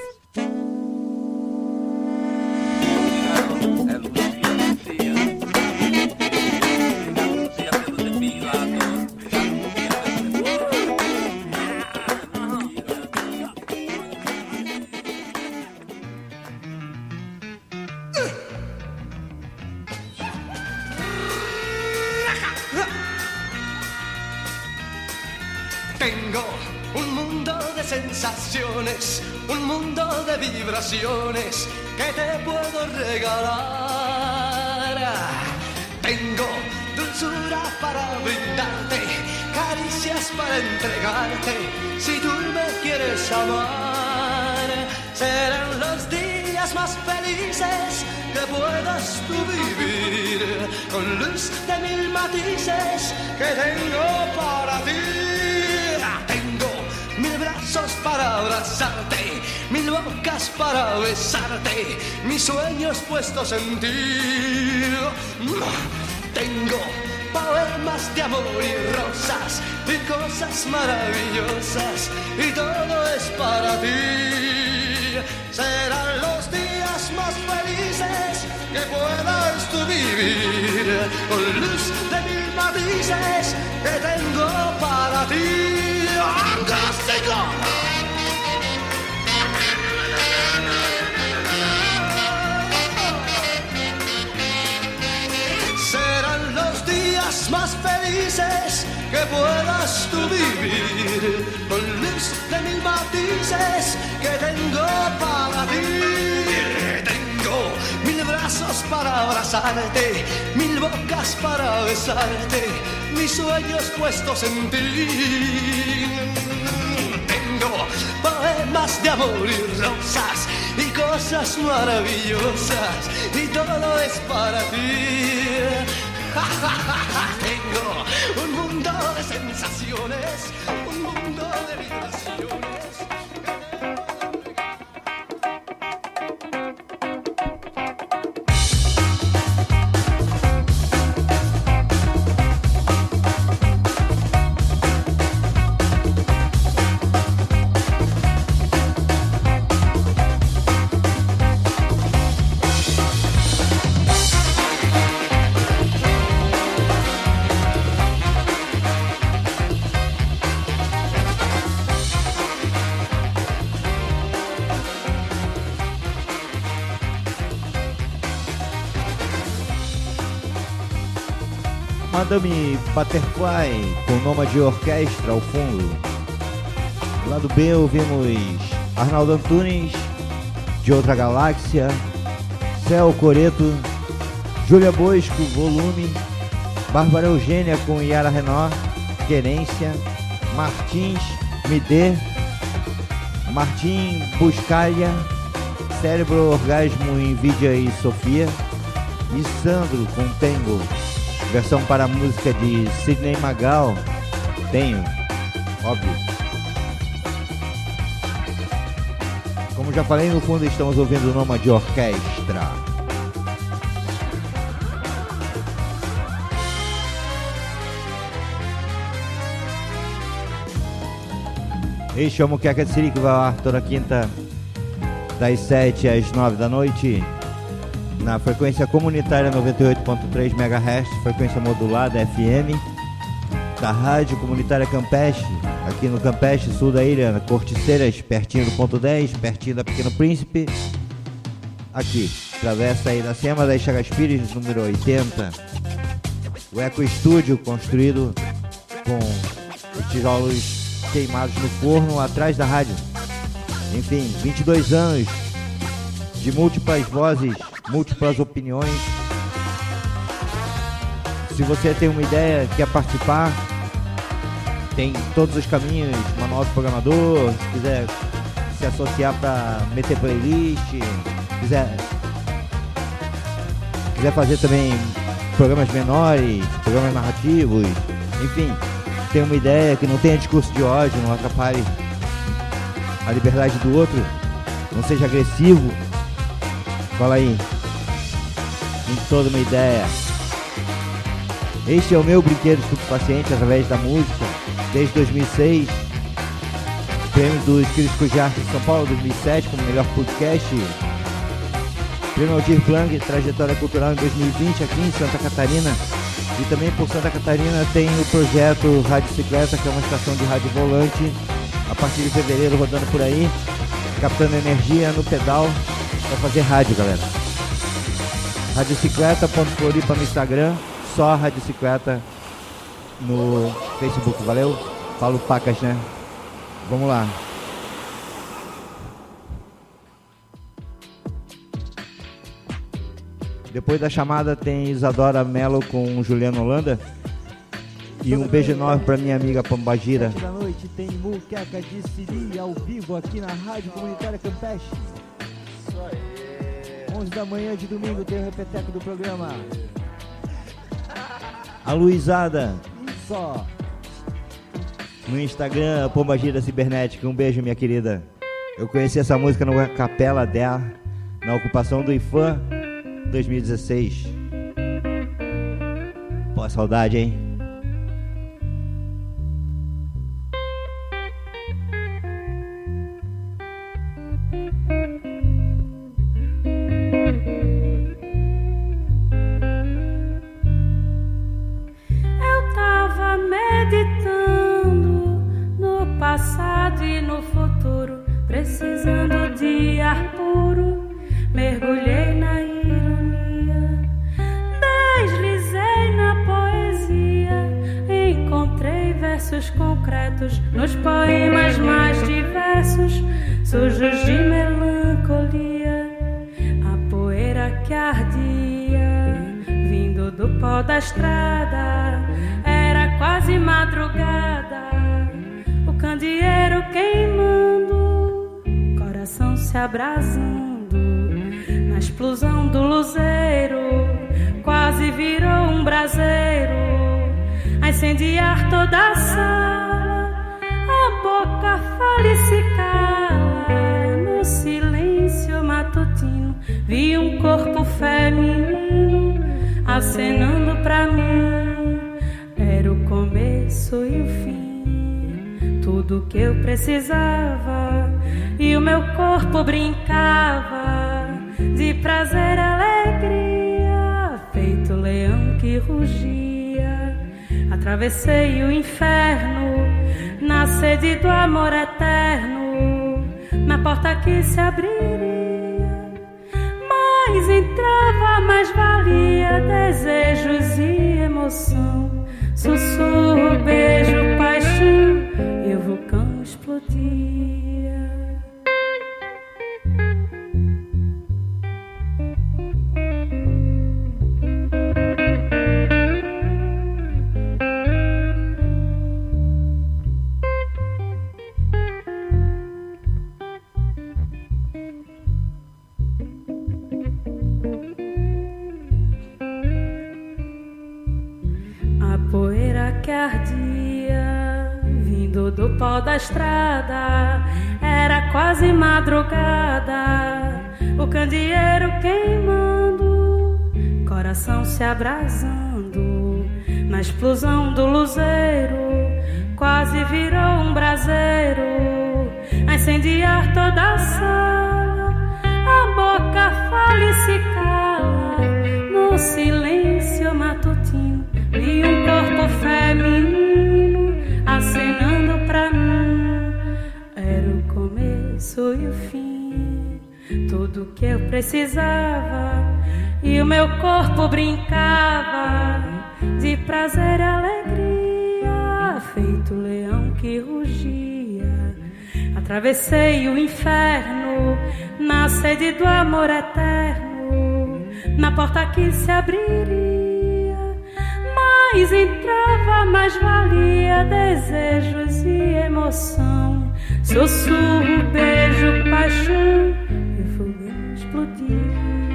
Tengo un mundo de sensaciones, un mundo de vibraciones que te puedo regalar. Tengo dulzura para brindarte, caricias para entregarte, si tú me quieres amar. Serán los días más felices que puedas tú vivir, con luz de mil matices que tengo para ti. Tengo mil brazos para abrazarte, mil bocas para besarte, mis sueños puestos en ti. Tengo poemas de amor y rosas y cosas maravillosas y todo es para ti. Serán los días más felices que puedas tú vivir, con luz de mil matices que tengo para ti. ¡Fantástico! dices que puedas tú vivir con luz de mil matices que tengo para ti. Tengo mil brazos para abrazarte, mil bocas para besarte, mis sueños puestos en ti. Tengo poemas de amor y rosas y cosas maravillosas y todo es para ti. Tengo un mundo de sensaciones, un mundo de vibraciones. Madame Butterfly com Nômade Orquestra ao fundo. Do lado B ouvimos Arnaldo Antunes, De Outra Galáxia, Céu Coreto, Júlia Bosco, Volume, Bárbara Eugênia com Yara Renault, Querência, Martins, Me Dê, Martim Buscalha, Cérebro Orgasmo, Nvidia e Sofia, e Sandro com Tango. Versão para a música de Sidney Magal, Tenho, óbvio. Como já falei, no fundo estamos ouvindo o Nômade Orquestra. Este é o Muqueca de Siri, que vai ao ar toda quinta das sete às nove da noite. Na frequência comunitária noventa e oito ponto três megahertz, frequência modulada F M, da Rádio Comunitária Campeche, aqui no Campeche, sul da ilha, na Corticeiras, pertinho do ponto dez, pertinho da Pequeno Príncipe, aqui, travessa aí da Iracema das Chagas Pires, número oitenta, o Eco Estúdio, construído com os tijolos queimados no forno, atrás da rádio. Enfim, vinte e dois anos de múltiplas vozes, múltiplas opiniões. Se você tem uma ideia, quer participar, tem todos os caminhos, manual do programador, se quiser se associar para meter playlist, quiser, quiser fazer também programas menores, programas narrativos, enfim, tem uma ideia que não tenha discurso de ódio, não atrapalhe a liberdade do outro, não seja agressivo, fala aí. Em toda uma ideia. Este é o meu brinquedo estupefaciente através da música, desde dois mil e seis, prêmio dos Críticos de Arte de São Paulo dois mil e sete como melhor podcast, prêmio Aldir Blanc, trajetória cultural em dois mil e vinte aqui em Santa Catarina, e também por Santa Catarina tem o projeto Rádio Cicleta, que é uma estação de rádio volante, a partir de fevereiro rodando por aí, captando energia no pedal para fazer rádio, galera. Radiocicleta.floripa no Instagram, só Radiocicleta no Facebook, valeu? Falo pacas, né? Vamos lá. Depois da chamada tem Isadora Mello com Juliano Holanda. E um beijo enorme pra minha amiga Pombagira. Da noite tem Muqueca de Siri ao vivo aqui na Rádio Comunitária Campeche. Isso aí. onze da manhã de domingo tem o repeteco do programa. A Luizada. Só. No Instagram, Pombagira Cibernética. Um beijo, minha querida. Eu conheci essa música na capela dela, na ocupação do I F A M dois mil e dezesseis. Pô, saudade, hein? Passado e no futuro, precisando de ar puro, mergulhei na ironia, deslizei na poesia. versos concretos, nos poemas mais diversos, sujos de melancolia, a poeira que ardia, vindo do pó da estrada, era quase madrugada, o candeeiro queimando, coração se abrasando, na explosão do luzeiro, quase virou um braseiro, a incendiar toda a sala, a boca fala e se cala, no silêncio matutino, vi um corpo feminino, acenando pra mim, era o começo e o fim, tudo que eu precisava, e o meu corpo brincava, de prazer e alegria, feito leão que rugia, atravessei o inferno, na sede do amor eterno, na porta que se abriria, mais entrava, mais valia, desejos e emoção, sussurro, beijo, paixão, e o vulcão explodia. Que ardia, vindo do pó da estrada, era quase madrugada, o candeeiro queimando, coração se abrasando, na explosão do luzeiro, quase virou um braseiro, a incendiar toda a sala, a boca fala e se cala, no silêncio matutino, vi um corpo feminino acenando pra mim, era o começo e o fim, tudo que eu precisava, e o meu corpo brincava, de prazer e alegria, feito leão que rugia, atravessei o inferno, na sede do amor eterno, na porta que se abriria, mais entrava, mais valia, desejos e emoção, sussurro, beijo, paixão, e o fogo explodia.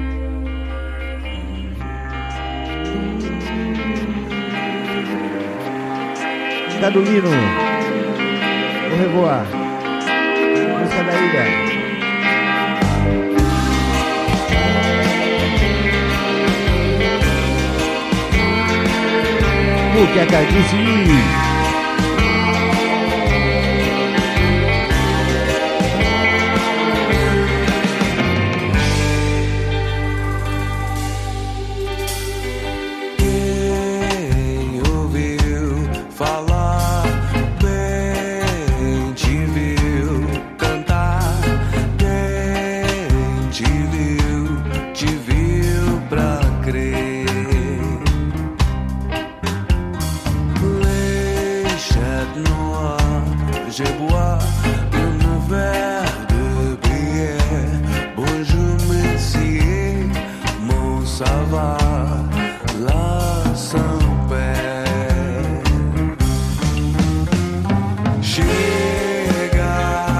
Cadolino, vou revoar, música da ilha. Muqueca disse quem ouviu falar bem te viu cantar, quem te viu, te viu pra crer. Je bois un verre de bière. Bonjour monsieur, mon savoir, là sans père. Chega,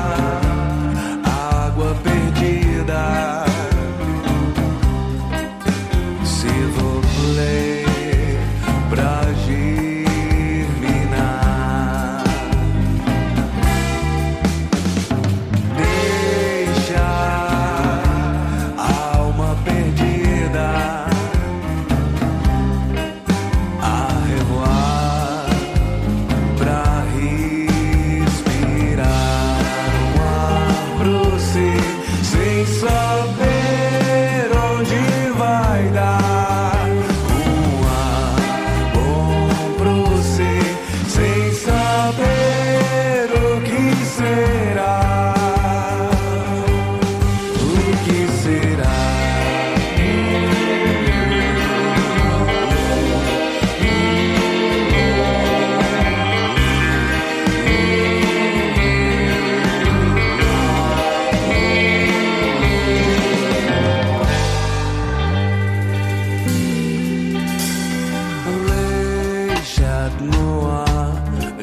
água perdida, s'il vous plaît, pra germinar.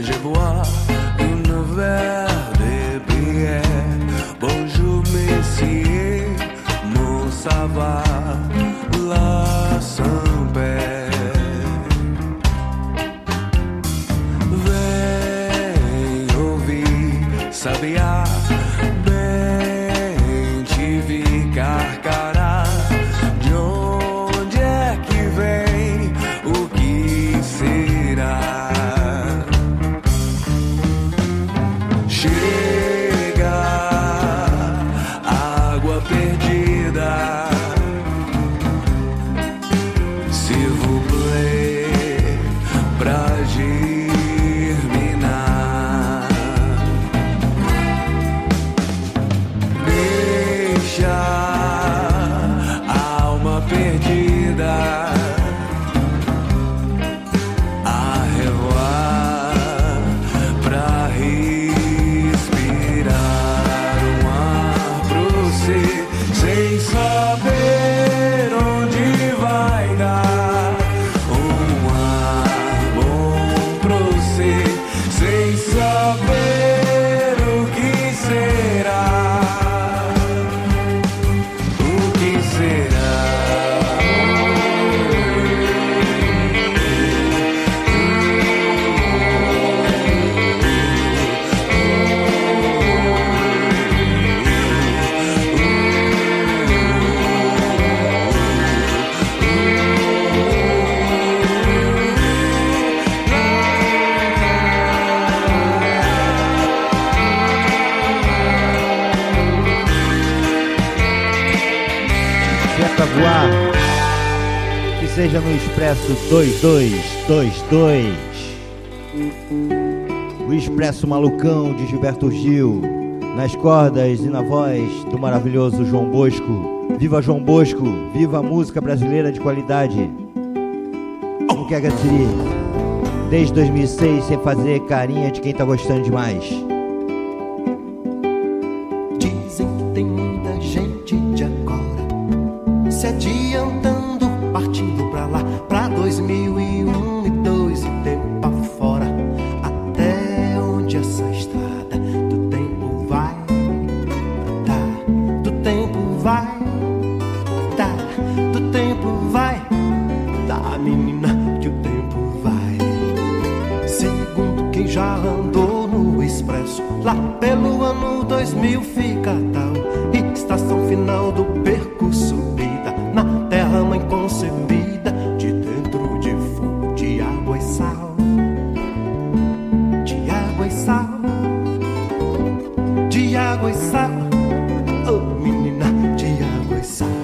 je vois une verre de prière. Bonjour messieurs, mon ça va, la Saint-Père. Vem ouvir, sabiá, bem te vi carcará. De onde é que vem, o que será? Chega, água perdida, s'il vous plaît, pra germinar. Deixa a alma perdida arrevoar pra respirar um ar pro si, sem saber onde vai dar. Um ar bom pro si, sem saber o que será. O que será? Tenta voar, que seja no Expresso dois dois dois dois. O Expresso Malucão de Gilberto Gil, nas cordas e na voz do maravilhoso João Bosco. Viva João Bosco, viva a música brasileira de qualidade. Como que é, Gatsiri? Desde dois mil e seis, sem fazer carinha de quem tá gostando demais. Dizem que tem muita gente de agora se adiantando, partindo pra lá, pra dois mil e um e dois e tempo afora. Até onde essa estrada do tempo vai, tá, do tempo vai, tá, do tempo vai, tá, menina, que o tempo vai. Segundo quem já andou no Expresso, lá pelo ano dois mil fica tal, e estação final do percurso, vida na terra mãe concebida, de dentro de fogo, de água e sal, de água e sal, de água e sal, oh menina, de água e sal.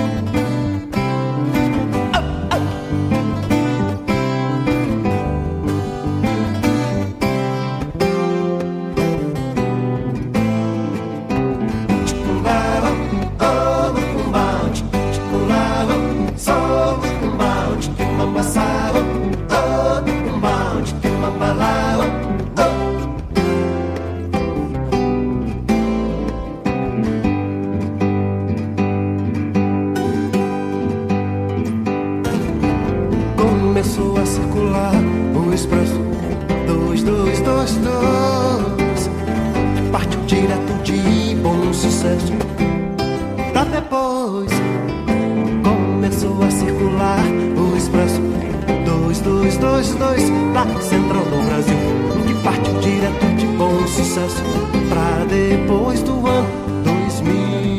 Começou a circular o Expresso dois dois dois dois, partiu direto de Bom Sucesso pra depois. Começou a circular o Expresso dois dois dois dois, lá central do Brasil, que partiu direto de Bom Sucesso pra depois do ano dois mil.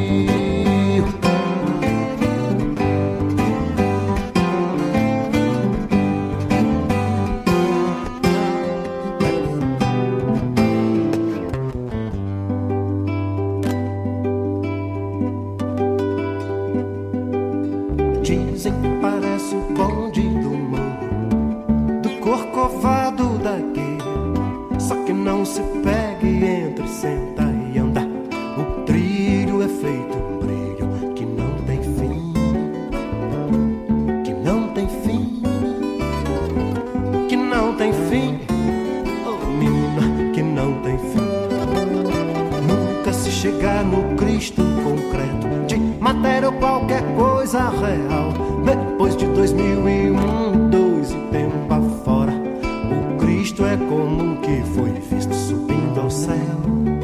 Dizem que parece o bonde do morro, do corcovado da guerra. Só que não se pegue, entre, senta e anda. O trilho é feito um brilho que não tem fim, que não tem fim, que não tem fim. Oh menina, que não tem fim. Nunca se chegar no Cristo concreto, de matéria ou qualquer coisa real. Depois de dois mil e um, dois e tempo afora, o Cristo Isto é como que foi visto subindo ao céu,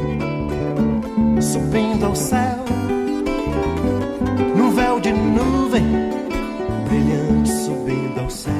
subindo ao céu, num véu de nuvem brilhante subindo ao céu.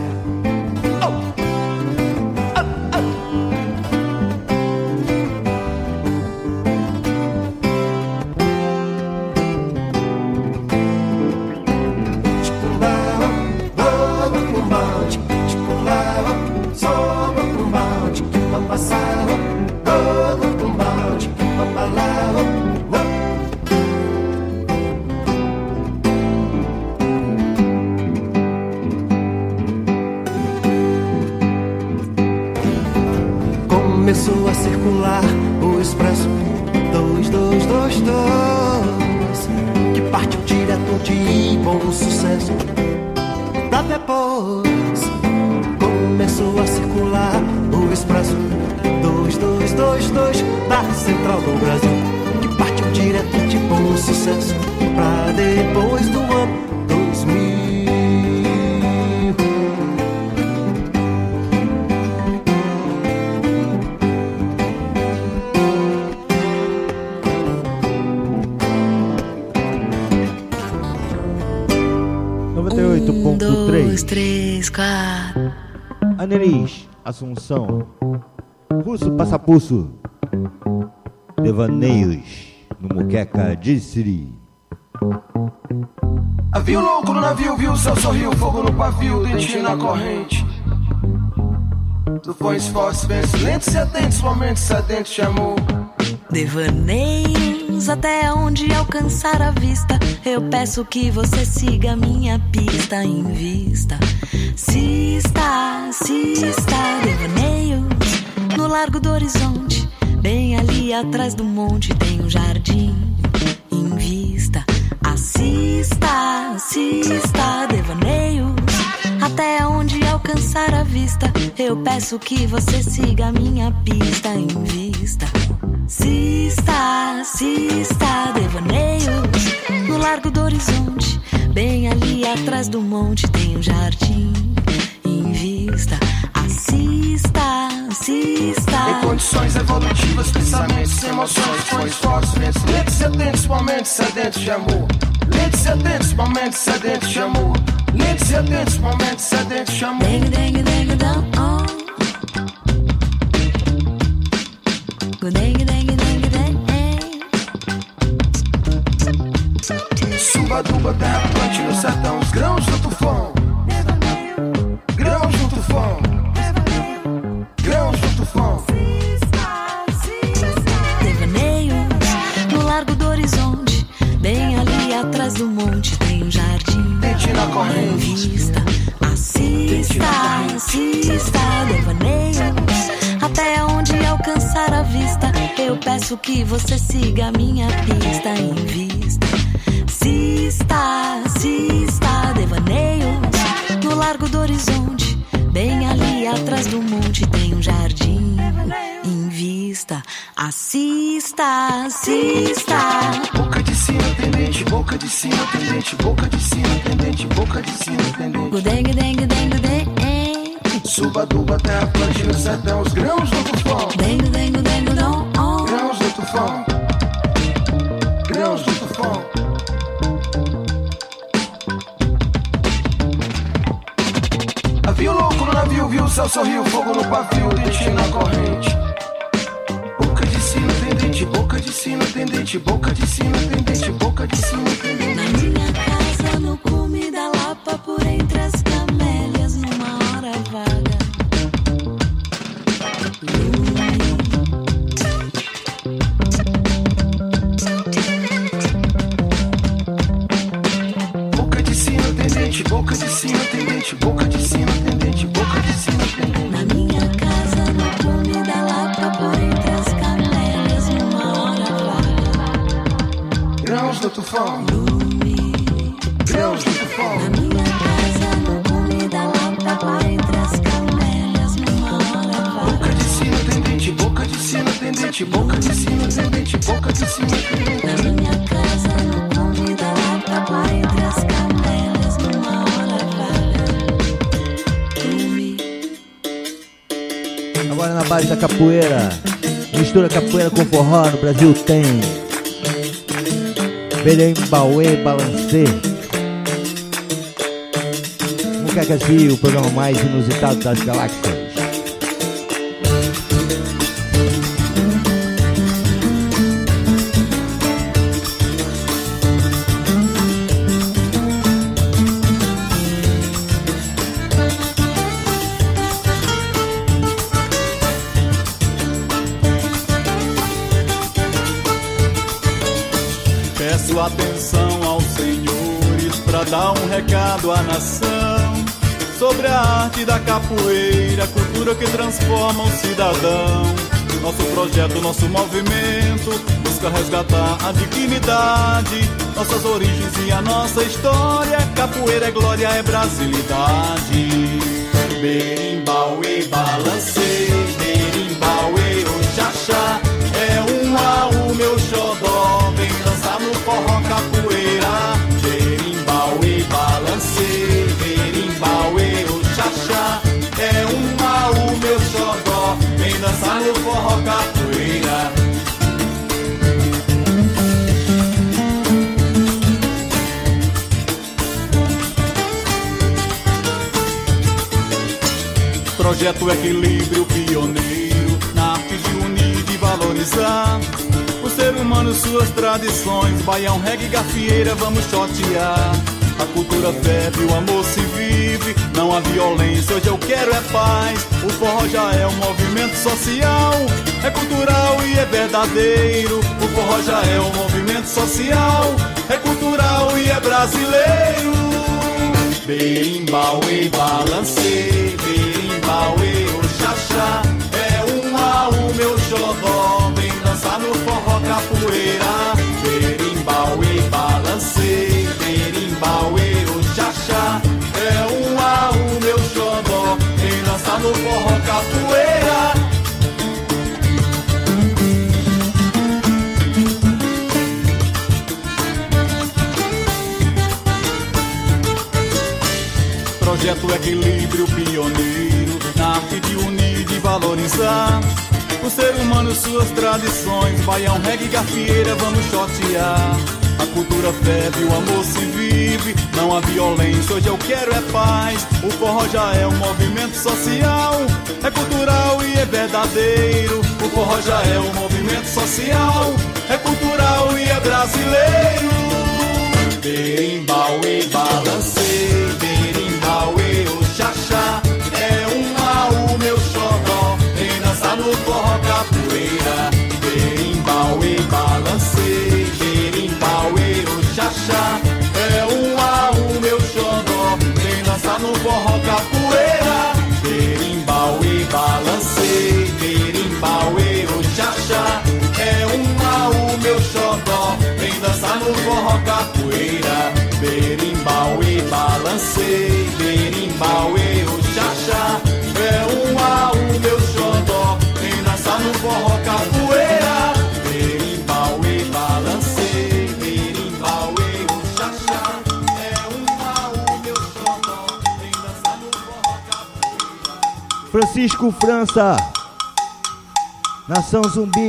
Começou a circular o expresso dois dois dois dois, que partiu direto de Bom Sucesso pra depois. Começou a circular o expresso dois dois dois dois da Central do Brasil, que partiu direto de Bom Sucesso pra depois do ano dois mil. Um, dois, três, quatro. Anelis, Assunção, Russo Passapulso, Devaneios, no Muqueca de Siri. Havia o louco no navio, viu o céu sorriu, fogo no pavio, dente na corrente. Tufões fortes, ventos lentos e atentos, momentos sedentos de amor. Devaneios até onde alcançar a vista. Eu peço que você siga minha pista em vista. Se está, se está, devaneios no largo do horizonte. Bem ali atrás do monte tem um jardim em vista. Assista, assista, devaneios até onde alcançar a vista. Eu peço que você siga minha pista em vista. Se está, se está, devaneios no largo do horizonte. Bem ali atrás do monte tem um jardim em vista. Assista, assista. Em condições evolutivas, pensamentos, emoções, sonhos fortes, ventos lentos e atentos, momentos sedentos de amor. Lentos e atentos, momentos sedentos de amor. Lentos e atentos, momentos sedentos de amor. Deng, deng, deng, dong, oh. Deng, deng, deng, deng, deng. Suba-duba, terra plante no sertão, os grãos do tufão. Grãos do tufão. Grãos do tufão. Devaneios no largo do horizonte. Bem ali atrás do monte tem um jardim. Dente na corrente. Vista. Assista, assista, devaneios até onde alcançar a vista. Eu peço que você siga a minha pista em vista. Se está, se está, devaneios no largo do horizonte. Bem ali atrás do monte tem um jardim em vista. Assista, assista. Boca de sino tendente, boca de sino tendente, boca de sino tendente, boca de sino tendente. Gudeng, deng, deng, deng. Suba-duba, terra plante no sertão, os grãos do tufão. Deng, deng, deng, dong, oh. Grãos do tufão. Grãos do tufão. Havia o louco no navio, viu o céu sorriu, fogo no pavio, dente na corrente. Boca de sino tendente, boca de sino tendente, boca de sino tendente, boca de sino tendente. Na minha casa, no cume da Lapa, por entre as camélias, numa hora vaga. Boca de sino tendente, boca de sino tendente, boca de sino tendente, boca de sino tendente. Na minha casa, no cume da Lapa, por entre as camélias, numa hora vaga. Grãos do tufão. Grãos do tufão. Na minha casa, no cume da Lapa, por entre as camélias, numa hora vaga. Boca de sino tendente, boca de sino tendente, boca de sino tendente, boca de sino tendente. Na minha casa, no cume da Lapa, por entre as camélias, numa hora vaga. Cume. Agora na base da capoeira. Mistura capoeira com forró, no Brasil tem Belém, Bauê, Balancê. Muquecas, o programa mais inusitado das galáxias. Atenção aos senhores para dar um recado à nação sobre a arte da capoeira, cultura que transforma o cidadão. Nosso projeto, nosso movimento busca resgatar a dignidade, nossas origens e a nossa história. Capoeira é glória, é brasilidade. Berimbau e balancê, berimbau e oxaxá, é um au meu xodó, vem dançar no forró capoeira. Berimbau e balancê, berimbau e oxaxá, é um au meu xodó, vem dançar no forró capoeira. Projeto Equilíbrio pioneiro na arte de unir e valorizar o ser humano, suas tradições. Baião, reggae, gafieira, vamos chotear. A cultura ferve, o amor se vive, não há violência, hoje eu quero é paz. O forró já é um movimento social, é cultural e é verdadeiro. O forró já é um movimento social, é cultural e é brasileiro. Berimbau e balancê, berimbau e oxaxá, é um au meu xodó, vem dançar no forró capoeira. Berimbau e balancê, berimbau e oxaxá, é um au meu xodó, vem dançar no forró capoeira. Projeto Equilíbrio pioneiro na arte de unir e valorizar o ser humano, suas tradições. Baião, reggae, gafieira, vamos chotear. A cultura ferve, o amor se vive, não há violência, hoje eu quero é paz. O forró já é um movimento social, é cultural e é verdadeiro. O forró já é um movimento social, é cultural e é brasileiro. Berimbau e balancê, berimbau e oxaxá, é um au meu xodó, vem dançar no forró capoeira. Berimbau e balancê, berimbau e oxaxá, é um au meu xodó, vem dançar no forró capoeira. Berimbau e balancê, berimbau e oxaxá, é um au meu xodó, vem dançar no forró capoeira. Berimbau e balancê, berimbau e oxaxá, é um au meu xodó, vem dançar no forró capoeira. Berimbau e balancê, berimbau e oxaxá, é um au meu xodó, vem dançar no forró capoeira. Francisco França, Nação Zumbi,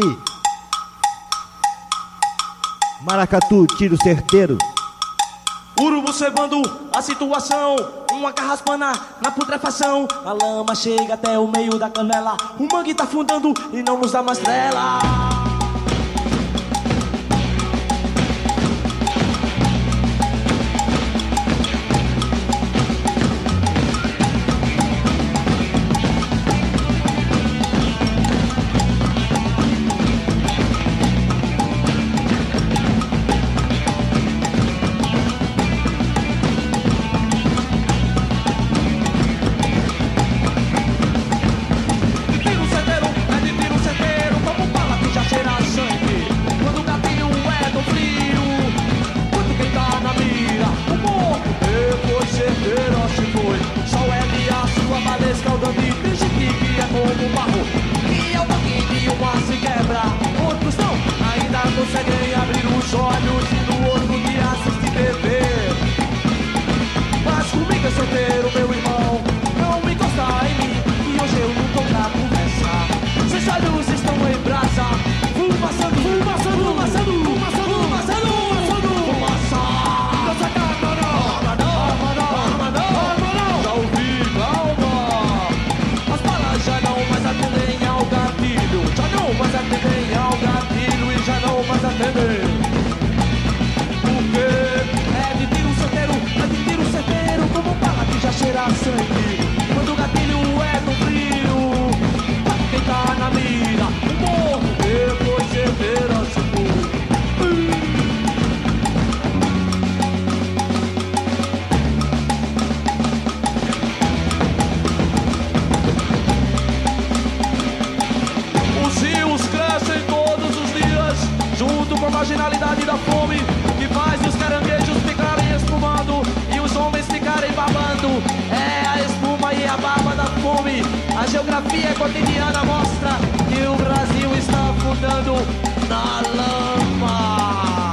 Maracatu, tiro certeiro. Urubu cebando a situação, uma carraspana na putrefação. A lama chega até o meio da canela, o mangue tá afundando e não nos dá mais trela. Conseguem abrir os olhos e no outro dia assistir T V. Mas comigo é solteiro, meu irmão, não me encosta em mim, e hoje eu não tô pra conversar. marginalidade da fome, que faz os caranguejos ficarem espumando e os homens ficarem babando. É a espuma e a baba da fome. A geografia cotidiana mostra que o Brasil está afundando na lama.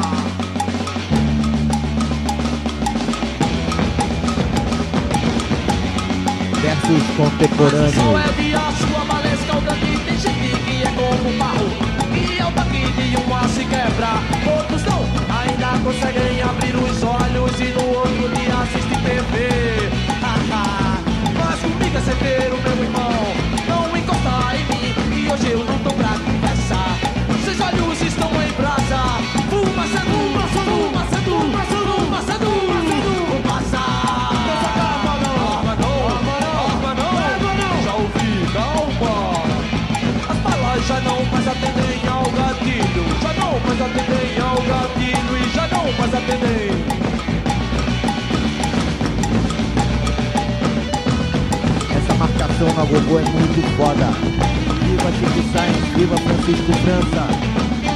Versos contemporâneos. Só é de aço, a balesca, o grande tem gente que é como barro, e é o daqui de uma se quebra. Outros não, ainda conseguem abrir os olhos e no outro dia assistir T V. Mas comigo é certeiro, meu irmão, não encosta em mim, e hoje eu não tô pra conversar. Seus olhos estão em brasa, fumaçando, fumaçando, fumaçando, fumaçando, fumaça. Já não mais atendem ao gatilho, já não mais atendem ao gatilho e já não mais atendem. Essa marcação na Gogô é muito foda. Viva Chico Sainz, viva Francisco França.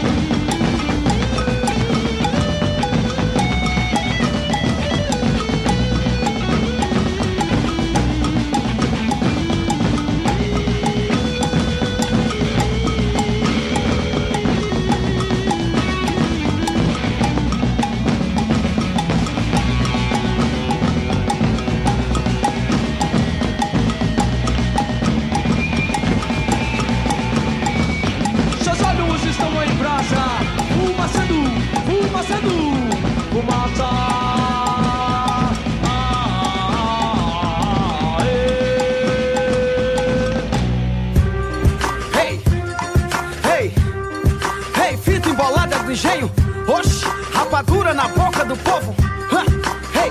Oxi, rapadura na boca do povo. Huh, hey,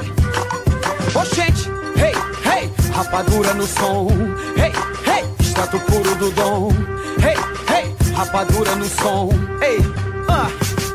oxente, hey, hey, rapadura no som. Hey, hey, extrato puro do dom. Hey, hey, rapadura no som. Hey, ah.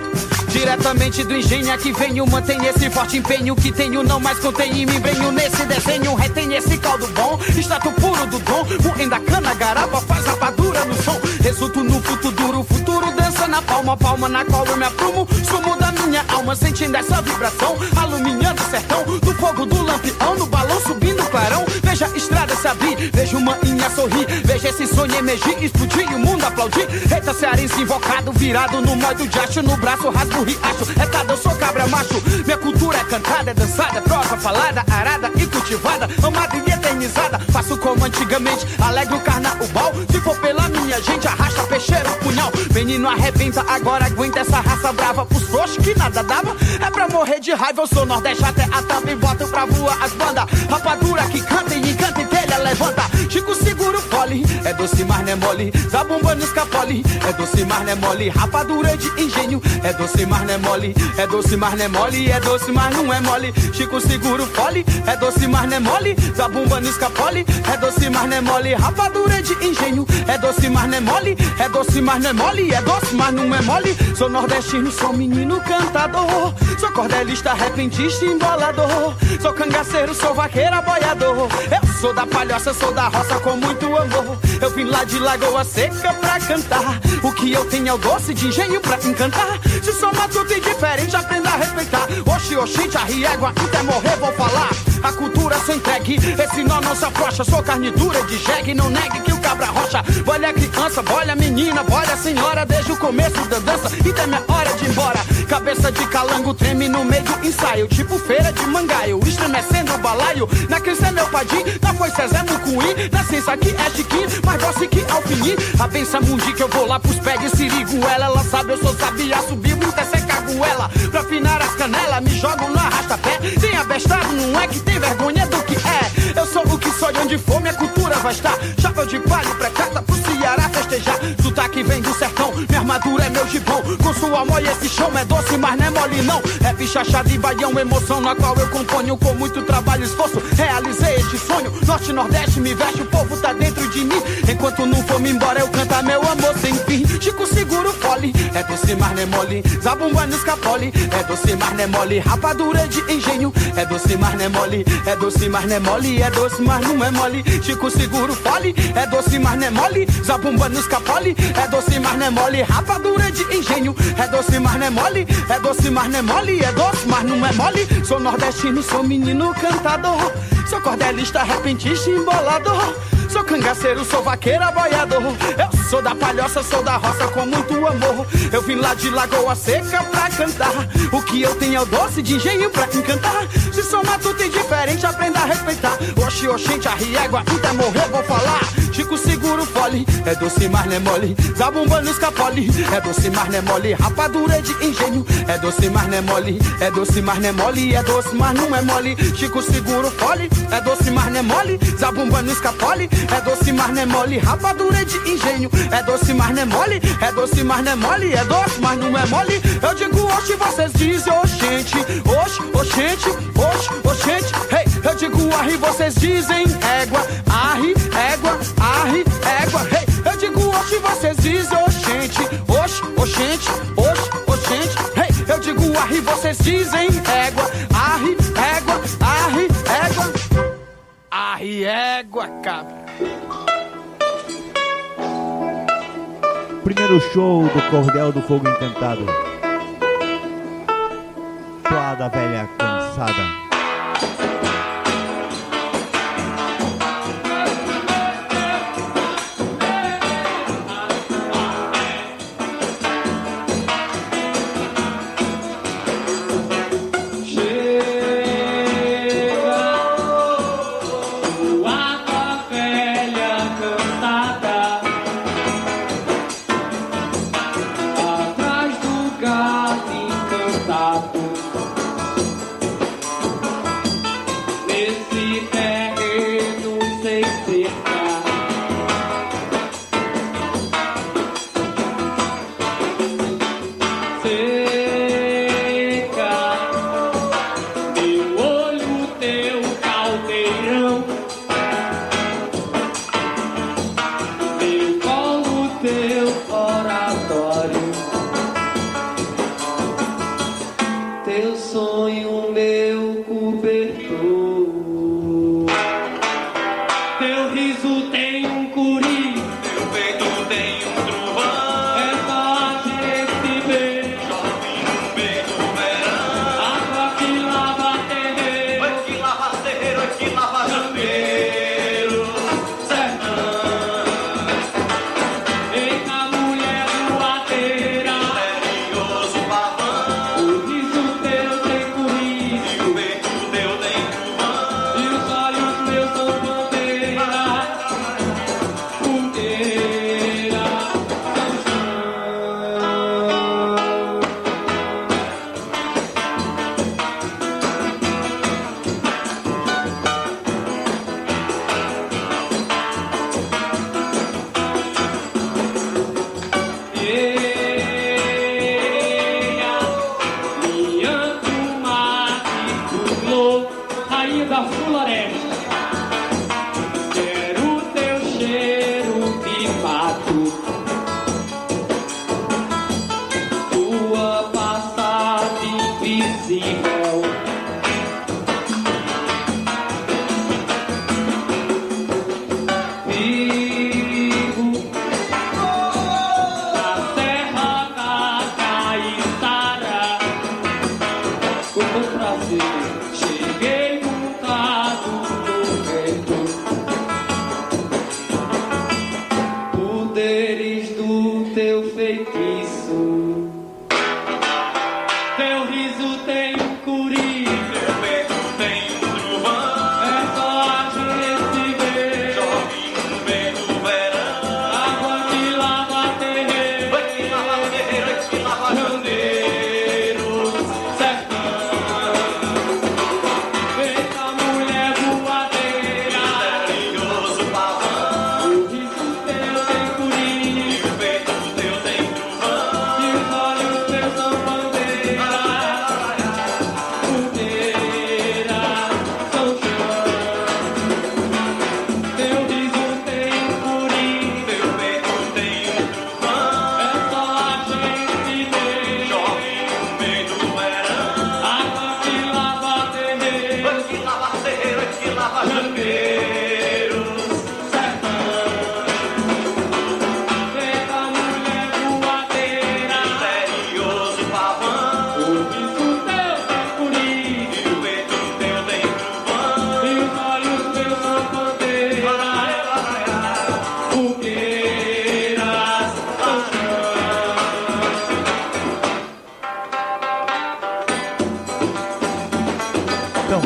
Diretamente do engenho aqui venho, mantém esse forte empenho que tenho, não mais contém em mim, venho nesse desenho, retém esse caldo bom, extrato puro do dom, moendo a cana, garapa, faz rapadura no som, resulto no fruto duro, futuro dança na palma, palma na qual eu me aprumo, sumo da minha alma, sentindo essa vibração, aluminhando o sertão, no fogo do lampião, no balão subindo o clarão, veja a estrada se abrir, veja uma inha sorrir, veja esse sonho emergir, explodir e o mundo aplaudir, eita cearense invocado, virado no modo de acho, no braço rasgo riacho, é cada eu sou cabra macho, minha cultura é cantada, é dançada, é prosa falada, arada e cultivada, amada e eternizada, faço como antigamente, alegro carnaval, se for pela minha gente, arrasta peixeiro, punhal, menino arrebenta, agora aguenta essa raça brava, pros frouxos que nada dava, é pra morrer de raiva, eu sou nordeste até a tampa e boto pra voar as bandas, rapadura que canta e encanta e telha levanta, Chico segura o fole, é doce mas não é mole, zabumba no escapole, é doce mas não é mole, rapadura de engenho, é doce mas não é mole, é doce mas não é mole, é doce mas não é mole, Chico segura o fole, é doce mas não é mole, zabumba no escapole, é doce mas não é mole, rapadura de engenho, é doce mas não é mole, é doce mas não é mole, é doce mas não é mole, sou nordestino, sou menino cantador, sou cordelista, repentista, embolador, sou cangaceiro, sou vaqueiro, boiador, eu sou da palhoça, sou da roça com muito amor, eu vim lá de Lagoa Seca pra cantar, o que eu tenho é o doce de engenho pra encantar, se sou matuto e diferente, aprenda a respeitar, oxi, oxi, a riégua, até morrer vou falar, a cultura sou entregue, esse nó não se afrouxa, sou carne dura de jegue, não negue que o cabra rocha, olha a criança, olha a menina, olha a senhora, desde o começo da dança, e tem minha hora de ir embora, cabeça de calango treme no meio do ensaio, tipo feira de mangaio, estremecendo o balaio, na crença é meu padim, na foi Cezé Mucuí, na ciência aqui é Chiquinho, mas doce que alfini, a benção mundi que eu vou lá pros pés de siriguela, ela sabe eu sou sabia, subir muita seca goela, pra afinar as canelas, me jogam no arrasta-pé, tem abestado, não é que tem vergonha do que é, eu sou o que sou de onde for, minha cultura vai estar, chapéu de palho, precata pro Ceará festejar, sotaque vem do sertão, minha armadura é meu gibão, com sua molha esse chão é doce, mas não é mole não, é bichacha de baião, emoção na qual eu componho com muito trabalho e esforço, realizei este sonho, norte, nordeste, me veste, o povo tá dentro de mim, enquanto não for me embora eu cantar meu amor sem fim, Chico seguro fole, é doce mas não é mole. Zabumba nos capole, é doce mas não é mole. Rapadura de engenho, é doce mas não é mole. É doce mas não é mole, é doce mas não é mole. Chico seguro fole, é doce mas não é mole. Zabumba nos capole, é doce mas não é mole. Rapadura de engenho, é doce mas não é mole. É doce mas não é mole, é doce mas não é mole. Sou nordestino, sou menino cantador. Sou cordelista, repentista, embolador. Sou cangaceiro, sou vaqueira, boiador. Eu sou da palhoça, sou da roça com muito amor. Eu vim lá de Lagoa Seca pra cantar. O que eu tenho é o doce de engenho pra encantar. Se sou matuto e diferente, aprenda a respeitar. Oxi, oxente, a riégua, até morrer vou falar. Chico seguro fole, é doce mas não é mole. Zabumba nos capole, é doce mas não é mole. Rapadura de engenho, é doce mas não é mole. É doce mas não é mole, é doce mas não é mole. Chico seguro fole, é doce mas não é mole. Zabumba nos capole, é doce mas não é mole. Rapadura de engenho, é doce mas não é mole. É doce mas não é mole, é doce mas não é mole. Eu digo oxe, vocês dizem oxente. Oxe, oxente, oxe, oxente. Hey, eu digo arre, vocês dizem égua. Arre, égua, arre, égua. Hey, eu digo oxe, vocês dizem oxente. Oxe, oxente, oxe, oxente. Hey, eu digo arre, vocês dizem égua. Arre, égua, arre, égua. Arre, égua, cabra. Primeiro show do Cordel do Fogo Encantado. Toada velha cansada.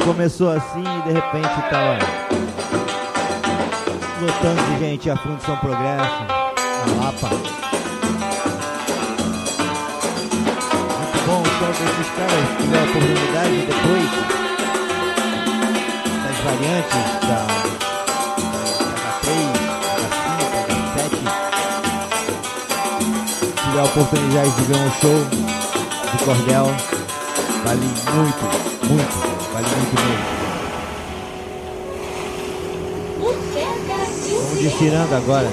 começou assim e de repente tava lotando de gente a fundo São Progresso, na Lapa. Muito bom o show desses caras, se tiver a oportunidade depois das variantes da H três, H cinco, H sete. Se tiver a oportunidade de ver um show de cordel, vale muito, muito. Vale muito mesmo. Vamos desfilando agora.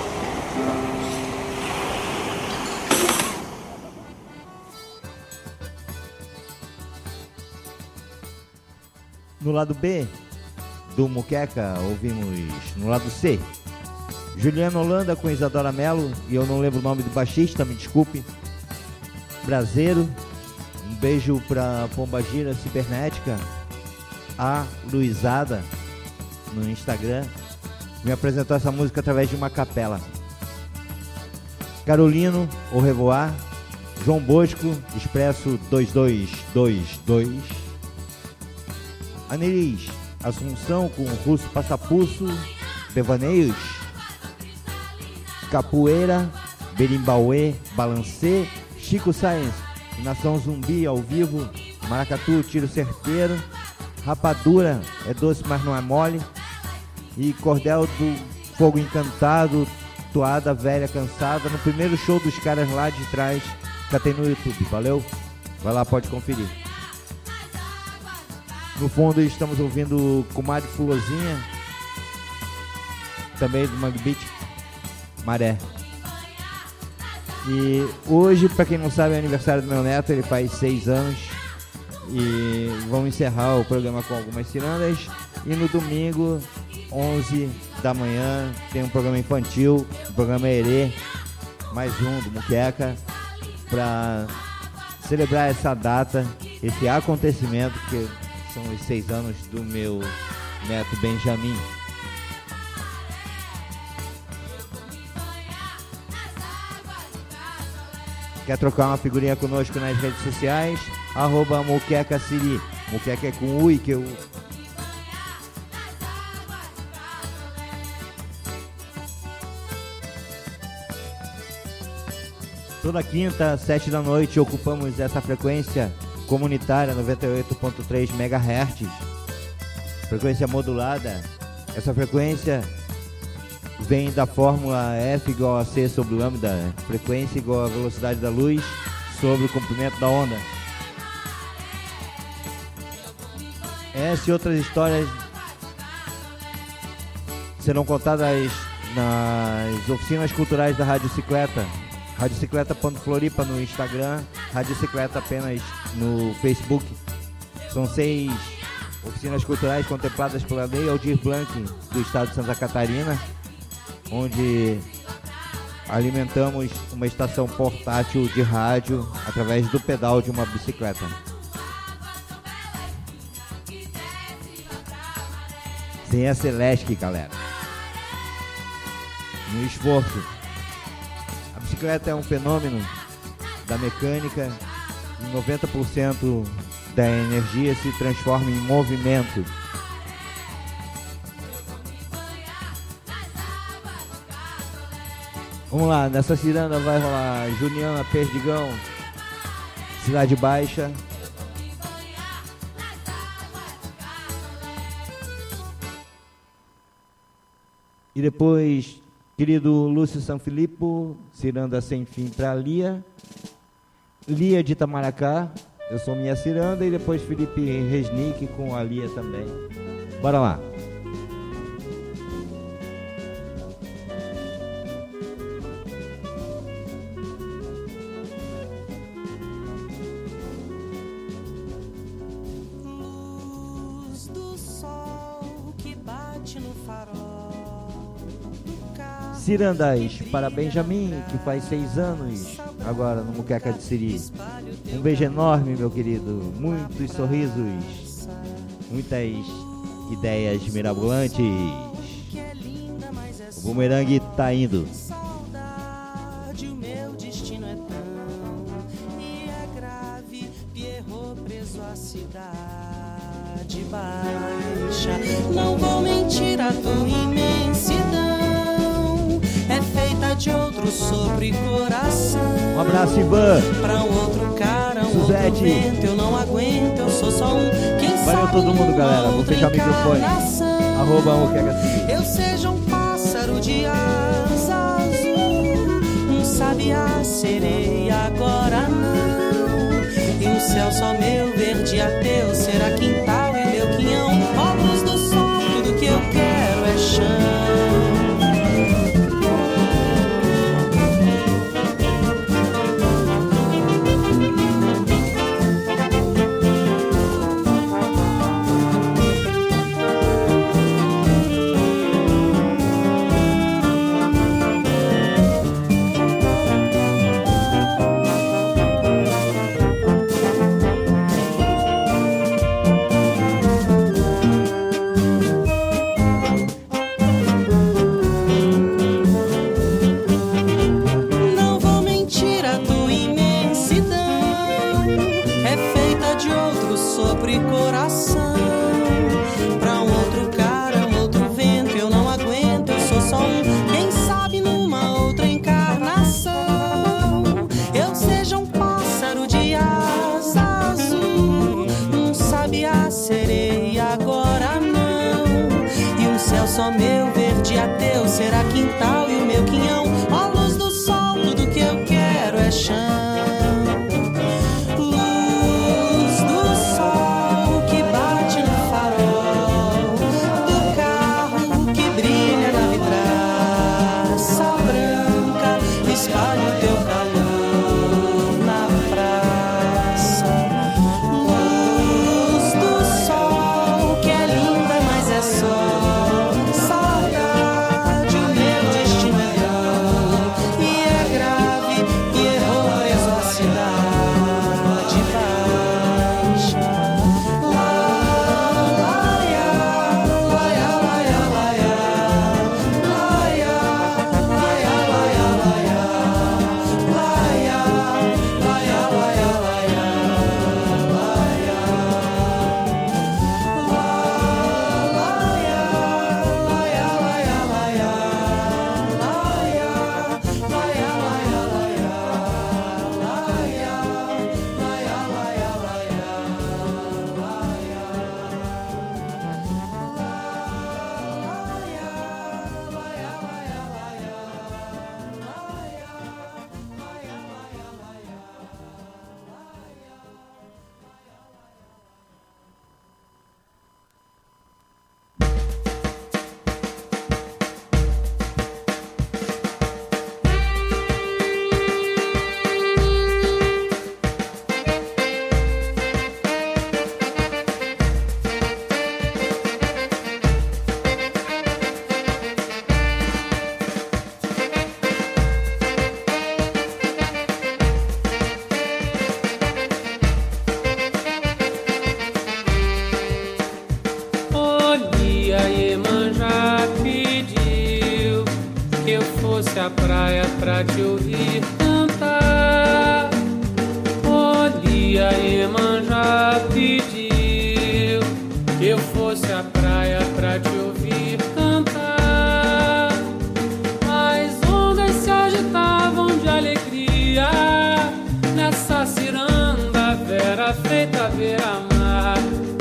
No lado B do Muqueca, ouvimos no lado C Juliana Holanda com Isadora Mello, e eu não lembro o nome do baixista, me desculpe. Braseiro. Um beijo pra Pombagira Cibernética, a Luizada, no Instagram. Me apresentou essa música através de uma capela. Carolino, Au revoir. João Bosco, Expresso dois dois dois dois. Anelis, Assunção com Russo Passapulso, Devaneios. Capoeira, Berimbauê, Balancê. Chico Science, Nação Zumbi ao vivo, Maracatu, Tiro Certeiro, Rapadura, É Doce Mas Não É Mole, e Cordel do Fogo Encantado, Toada Velha Cansada, no primeiro show dos caras lá de trás, já tem no YouTube, valeu? Vai lá, pode conferir. No fundo estamos ouvindo Comadre Fulozinha, também do Mangue Beat, Maré. E hoje, para quem não sabe, é aniversário do meu neto, ele faz seis anos. E vamos encerrar o programa com algumas cirandas. E no domingo, onze da manhã, tem um programa infantil, um programa Herê, mais um do Muqueca, para celebrar essa data, esse acontecimento, que são os seis anos do meu neto Benjamin. Quer trocar uma figurinha conosco nas redes sociais? Arroba Muqueca Siri. Muqueca é com U e que eu... Toda quinta, sete da noite, ocupamos essa frequência comunitária noventa e oito ponto três megahertz. Frequência modulada. Essa frequência vem da fórmula F igual a C sobre lambda, frequência igual a velocidade da luz sobre o comprimento da onda. Essa e outras histórias serão contadas nas oficinas culturais da Rádio Cicleta, radiocicleta ponto floripa no Instagram, Rádio Cicleta apenas no Facebook. São seis oficinas culturais contempladas pela Lei Aldir Blanc do Estado de Santa Catarina, onde alimentamos uma estação portátil de rádio através do pedal de uma bicicleta. Sem a Celeste, galera. No esforço. A bicicleta é um fenômeno da mecânica. E noventa por cento da energia se transforma em movimento. Vamos lá, nessa ciranda vai rolar Juliana Perdigão, Cidade Baixa. E depois, querido Lúcio Sanfilippo, ciranda Sem Fim para Lia. Lia de Itamaracá, eu sou minha ciranda. E depois Felipe Resnick com a Lia também. Bora lá. Cirandas para Benjamin, que faz seis anos agora no Muqueca de Siri. Um beijo enorme, meu querido. Muitos sorrisos, muitas ideias mirabolantes. O bumerangue tá indo. O meu destino é tão e é grave. Pierrot preso à cidade. de baixa. Não vou mentir, a tua imensidão é feita de outro sopro e coração. Um abraço, Ivan. Pra um outro cara, um Suzete. outro vento, eu não aguento, eu sou só um. Quem Valeu sabe todo mundo, galera. Vou outra fechar o microfone. encarnação. Arroba o que é que Eu seja um pássaro de asa azul, um sabiá sereia, agora não. E um céu só meu, verde ateu, será quintal e meu quinhão. Ó luz do sol, tudo que eu quero é chão. Não vou mentir, a tua imensidão é feita de outro sopro e coração. Pra um outro cara, um outro vento, eu não aguento, eu sou só um. Quem sabe numa outra encarnação eu seja um pássaro de asa azul, um sabiá sereia, agora não. E um céu só meu, verde ateu, será quintal e o meu quinhão. Ó luz do sol, tudo que eu quero é chão. Luz do sol que bate no farol do carro que brilha na vidraça branca, espalha o teu calor na praça. Luz do sol que é linda, mas é só saudade, o meu destino é grande e é grave, e errou preso a cidade baixa. Lá, laia, laia, laia, laia, laia, laia, laia, laia, laia, laia, laia, laia, Olha, Iemanjá pediu que eu fosse à praia pra te ouvir cantar. Olha, Iemanjá pediu que eu fosse à praia pra te ouvir cantar. As ondas se agitavam de alegria nessa ciranda, vera feita beira-mar.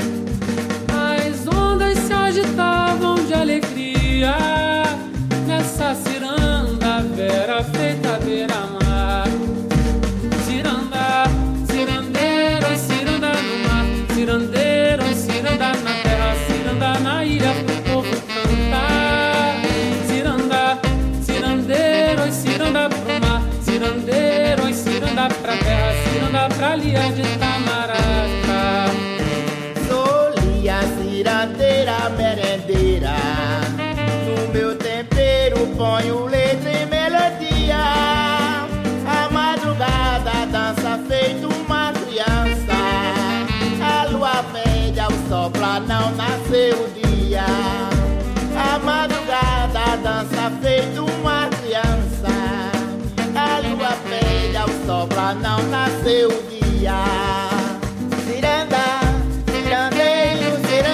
As ondas se agitavam de alegria nessa ciranda, vera feita beira-mar. Ciranda, cirandeiro, ciranda no mar, cirandeiro, ciranda na terra, ciranda na ilha pro povo cantar. Ciranda, cirandeiro, ciranda pro mar, cirandeiro, ciranda pra terra, ciranda pra ilha de Itamaracá. Solia, cirandeira, merendeira, no meu tempero ponho letra e melodia. A madrugada dança feito uma criança. A lua velha, o sol pra não nascer o dia. A madrugada dança feito uma criança. A lua velha, o sol pra não nascer o dia. Ciranda, cirandeiro, ciranda.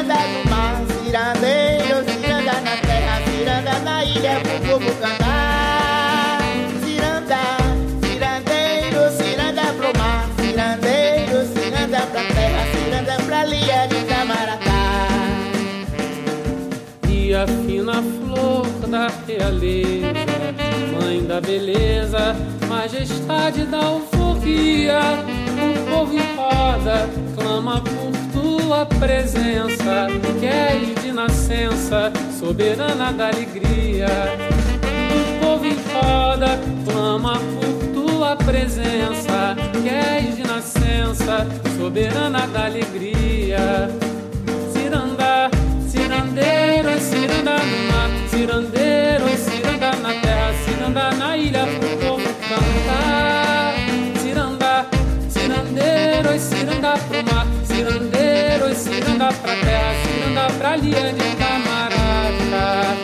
Linda, fina flor da realeza, mãe da beleza, majestade da alforria. O povo em roda clama por tua presença, que és de nascença, soberana da alegria. O povo em roda clama por tua presença, que és de nascença, soberana da alegria. Ciranda, cirandeiro, ciranda no mar, cirandeiro, ciranda na terra, ciranda na ilha pro povo cantar. Ciranda, cirandeiro, ciranda pro mar, cirandeiro, ciranda pra terra, ciranda pra Lia de Itamaracá.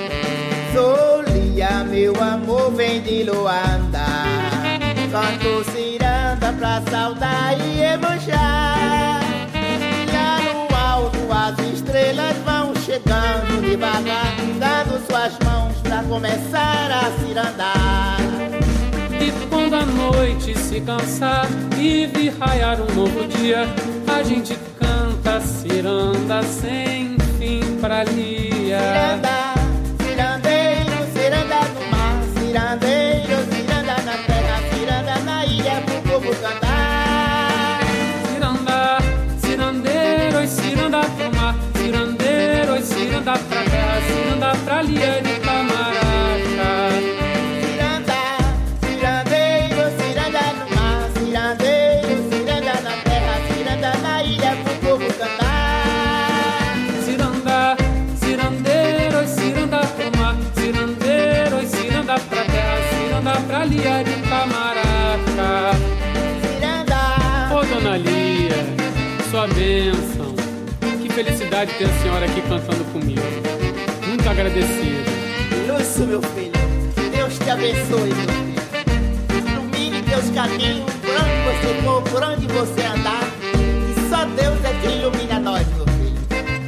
Solia, meu amor, vem de Luanda, canto ciranda pra saudar e Iemanjá. Lá no alto as estrelas vão chegando devagar, dando suas mãos pra começar a cirandar. E quando a noite se cansar e vir raiar um novo dia, a gente canta ciranda sem fim pra Lia. Ciranda, cirandeiro, ciranda no mar, cirandeiro, ciranda na terra, ciranda na ilha pro povo cantar. Ciranda, cirandeiro, ciranda pro mar, cirandeiro, ciranda pra terra, ciranda pra Lia de Itamaracá. Ciranda, cirandeiro, ciranda no mar, cirandeiro, ciranda na terra, ciranda na ilha pro povo cantar. Ciranda, cirandeiro, ciranda pro mar, cirandeiro, ciranda pra terra, ciranda pra Lia de Itamaracá. Ciranda. Ô dona Lia, sua bênção. Que felicidade ter a senhora aqui cantando comigo. Muito agradecido. Lúcio, meu filho, Deus te abençoe, meu filho. Ilumine teus caminhos, por onde você for, por onde você andar. E só Deus é quem ilumina nós, meu filho.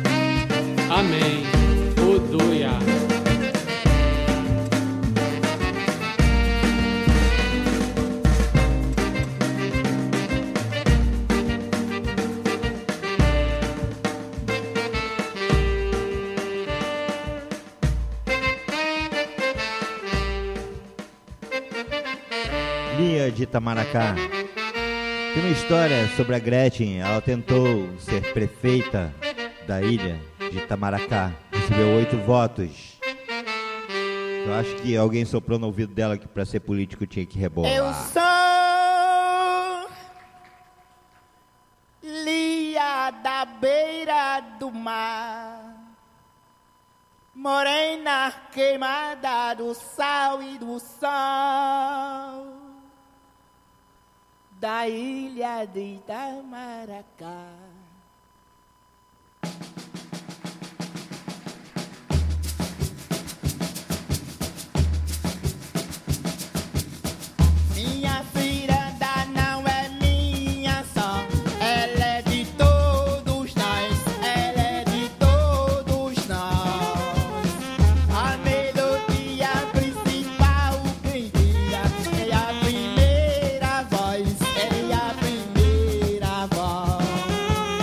Amém. Odoia. Lia de Itamaracá. Tem uma história sobre a Gretchen. Ela tentou ser prefeita da ilha de Itamaracá. Recebeu oito votos. Eu acho que alguém soprou no ouvido dela que para ser político tinha que rebolar. Eu sou Lia da beira do mar, morena queimada do sal e do sol, da ilha de Itamaracá. Minha ciranda não é minha só, ela é de todos nós, ela é de todos nós. A melodia principal quem guia é a primeira voz, é a primeira voz.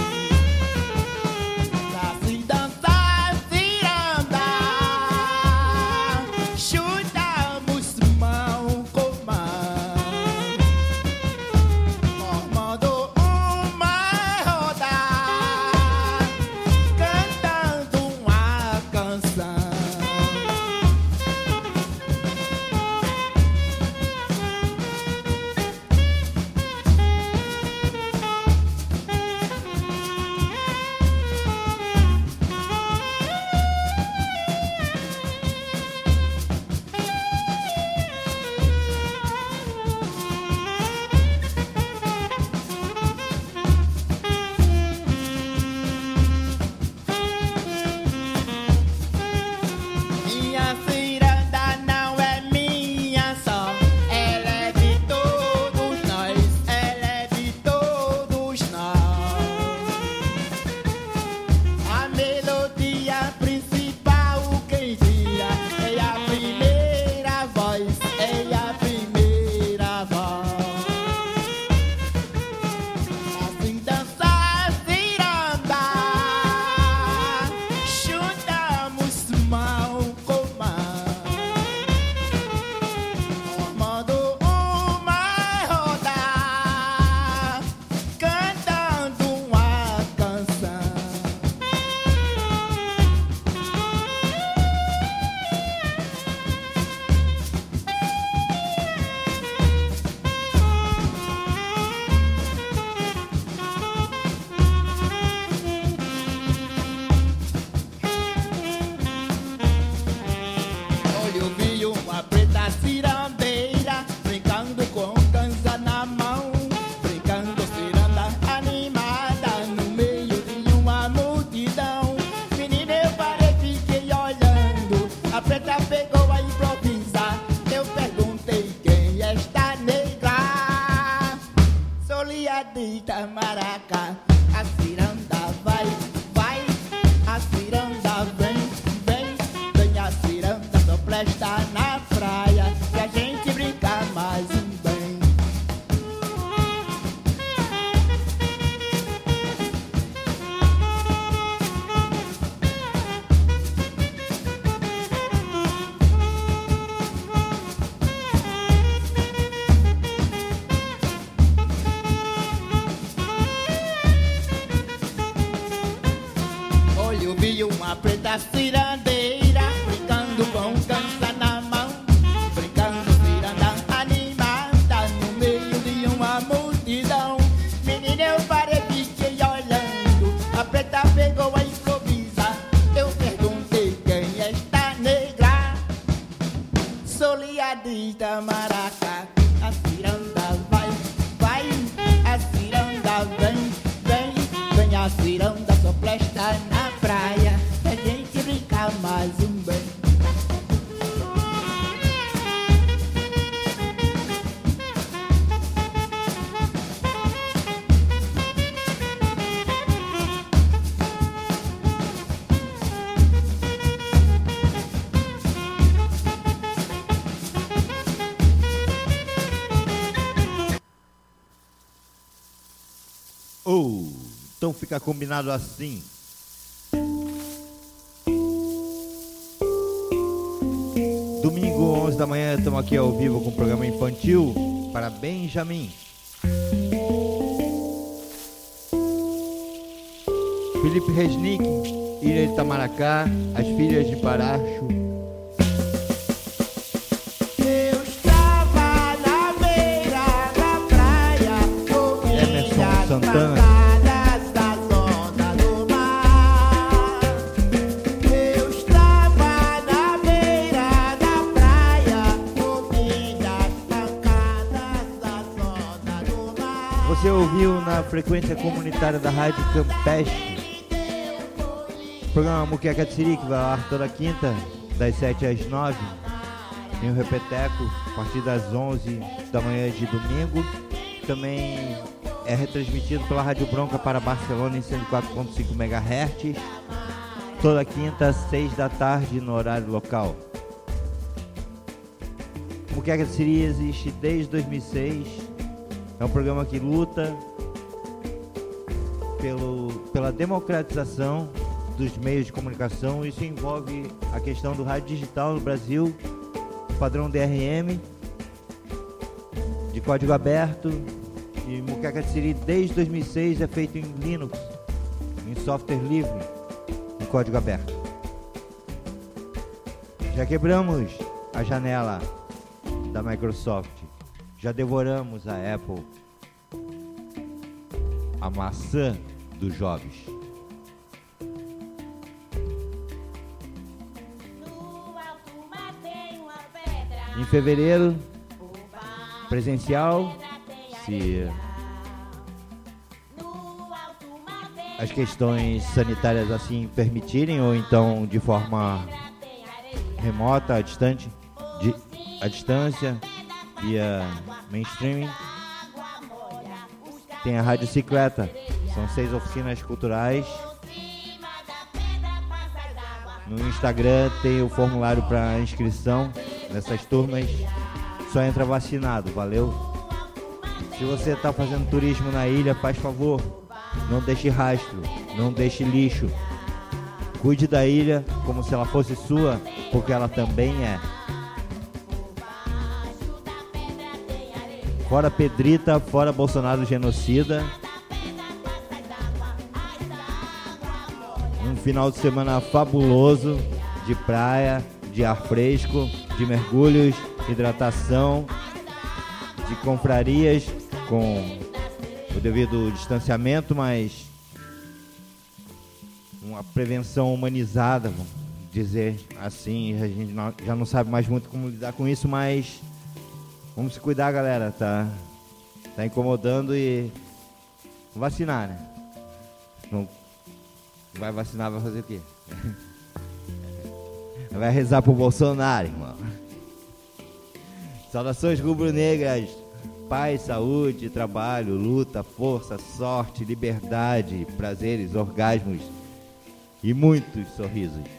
de Itamaracá. A ciranda vai, vai, a ciranda vem, vem, vem a ciranda só presta na praia, que a gente brinca mais um bem. Uma preta cirandeira, brincando com dança na mão, brincando ciranda animada, no meio de uma multidão. Menina, eu parei, fiquei olhando, a preta pegou a improvisa. Eu perguntei quem é esta negra, sou Lia de Itamaracá. A ciranda vai, vai, a ciranda vem, vem, vem a ciranda só presta na praia, a gente brinca mais um bem. Oh, então fica combinado assim. Domingo, onze da manhã, estamos aqui ao vivo com o programa infantil para Benjamin. Felipe Resnick, Ilha de Itamaracá, As Filhas de Paracho. Eu estava na beira da praia, Emerson Santana. Você ouviu na frequência comunitária da Rádio Campeche o programa Muqueca de Siri, que vai lá toda quinta, das sete às nove. Tem o Repeteco, a partir das onze da manhã de domingo. Também é retransmitido pela Rádio Bronca para Barcelona em cento e quatro ponto cinco megahertz. Toda quinta, às seis da tarde, no horário local. O Muqueca de Siri existe desde dois mil e seis. É um programa que luta pelo, pela democratização dos meios de comunicação. Isso envolve a questão do rádio digital no Brasil, padrão D R M, de código aberto. E Muqueca de Siri desde dois mil e seis é feito em Linux, em software livre, em código aberto. Já quebramos a janela da Microsoft. Já devoramos a Apple, a maçã dos jovens. Em fevereiro, presencial, se as questões sanitárias assim permitirem, ou então de forma remota, distante, de, à distância, via mainstreaming. Tem a Rádio Cicleta, são seis oficinas culturais. No Instagram tem o formulário para inscrição nessas turmas. Só entra vacinado, valeu? Se você está fazendo turismo na ilha, faz favor, não deixe rastro, não deixe lixo. Cuide da ilha como se ela fosse sua, porque ela também é. Fora Pedrita, fora Bolsonaro genocida. Um final de semana fabuloso, de praia, de ar fresco, de mergulhos, hidratação, de confrarias com o devido distanciamento, mas uma prevenção humanizada, vamos dizer assim. A gente não, já não sabe mais muito como lidar com isso, mas vamos se cuidar, galera, tá, tá incomodando e vacinar, né? Não vai vacinar, vai fazer o quê? Vai rezar pro Bolsonaro, irmão. Saudações rubro-negras Paz, saúde, trabalho, luta, força, sorte, liberdade, prazeres, orgasmos e muitos sorrisos.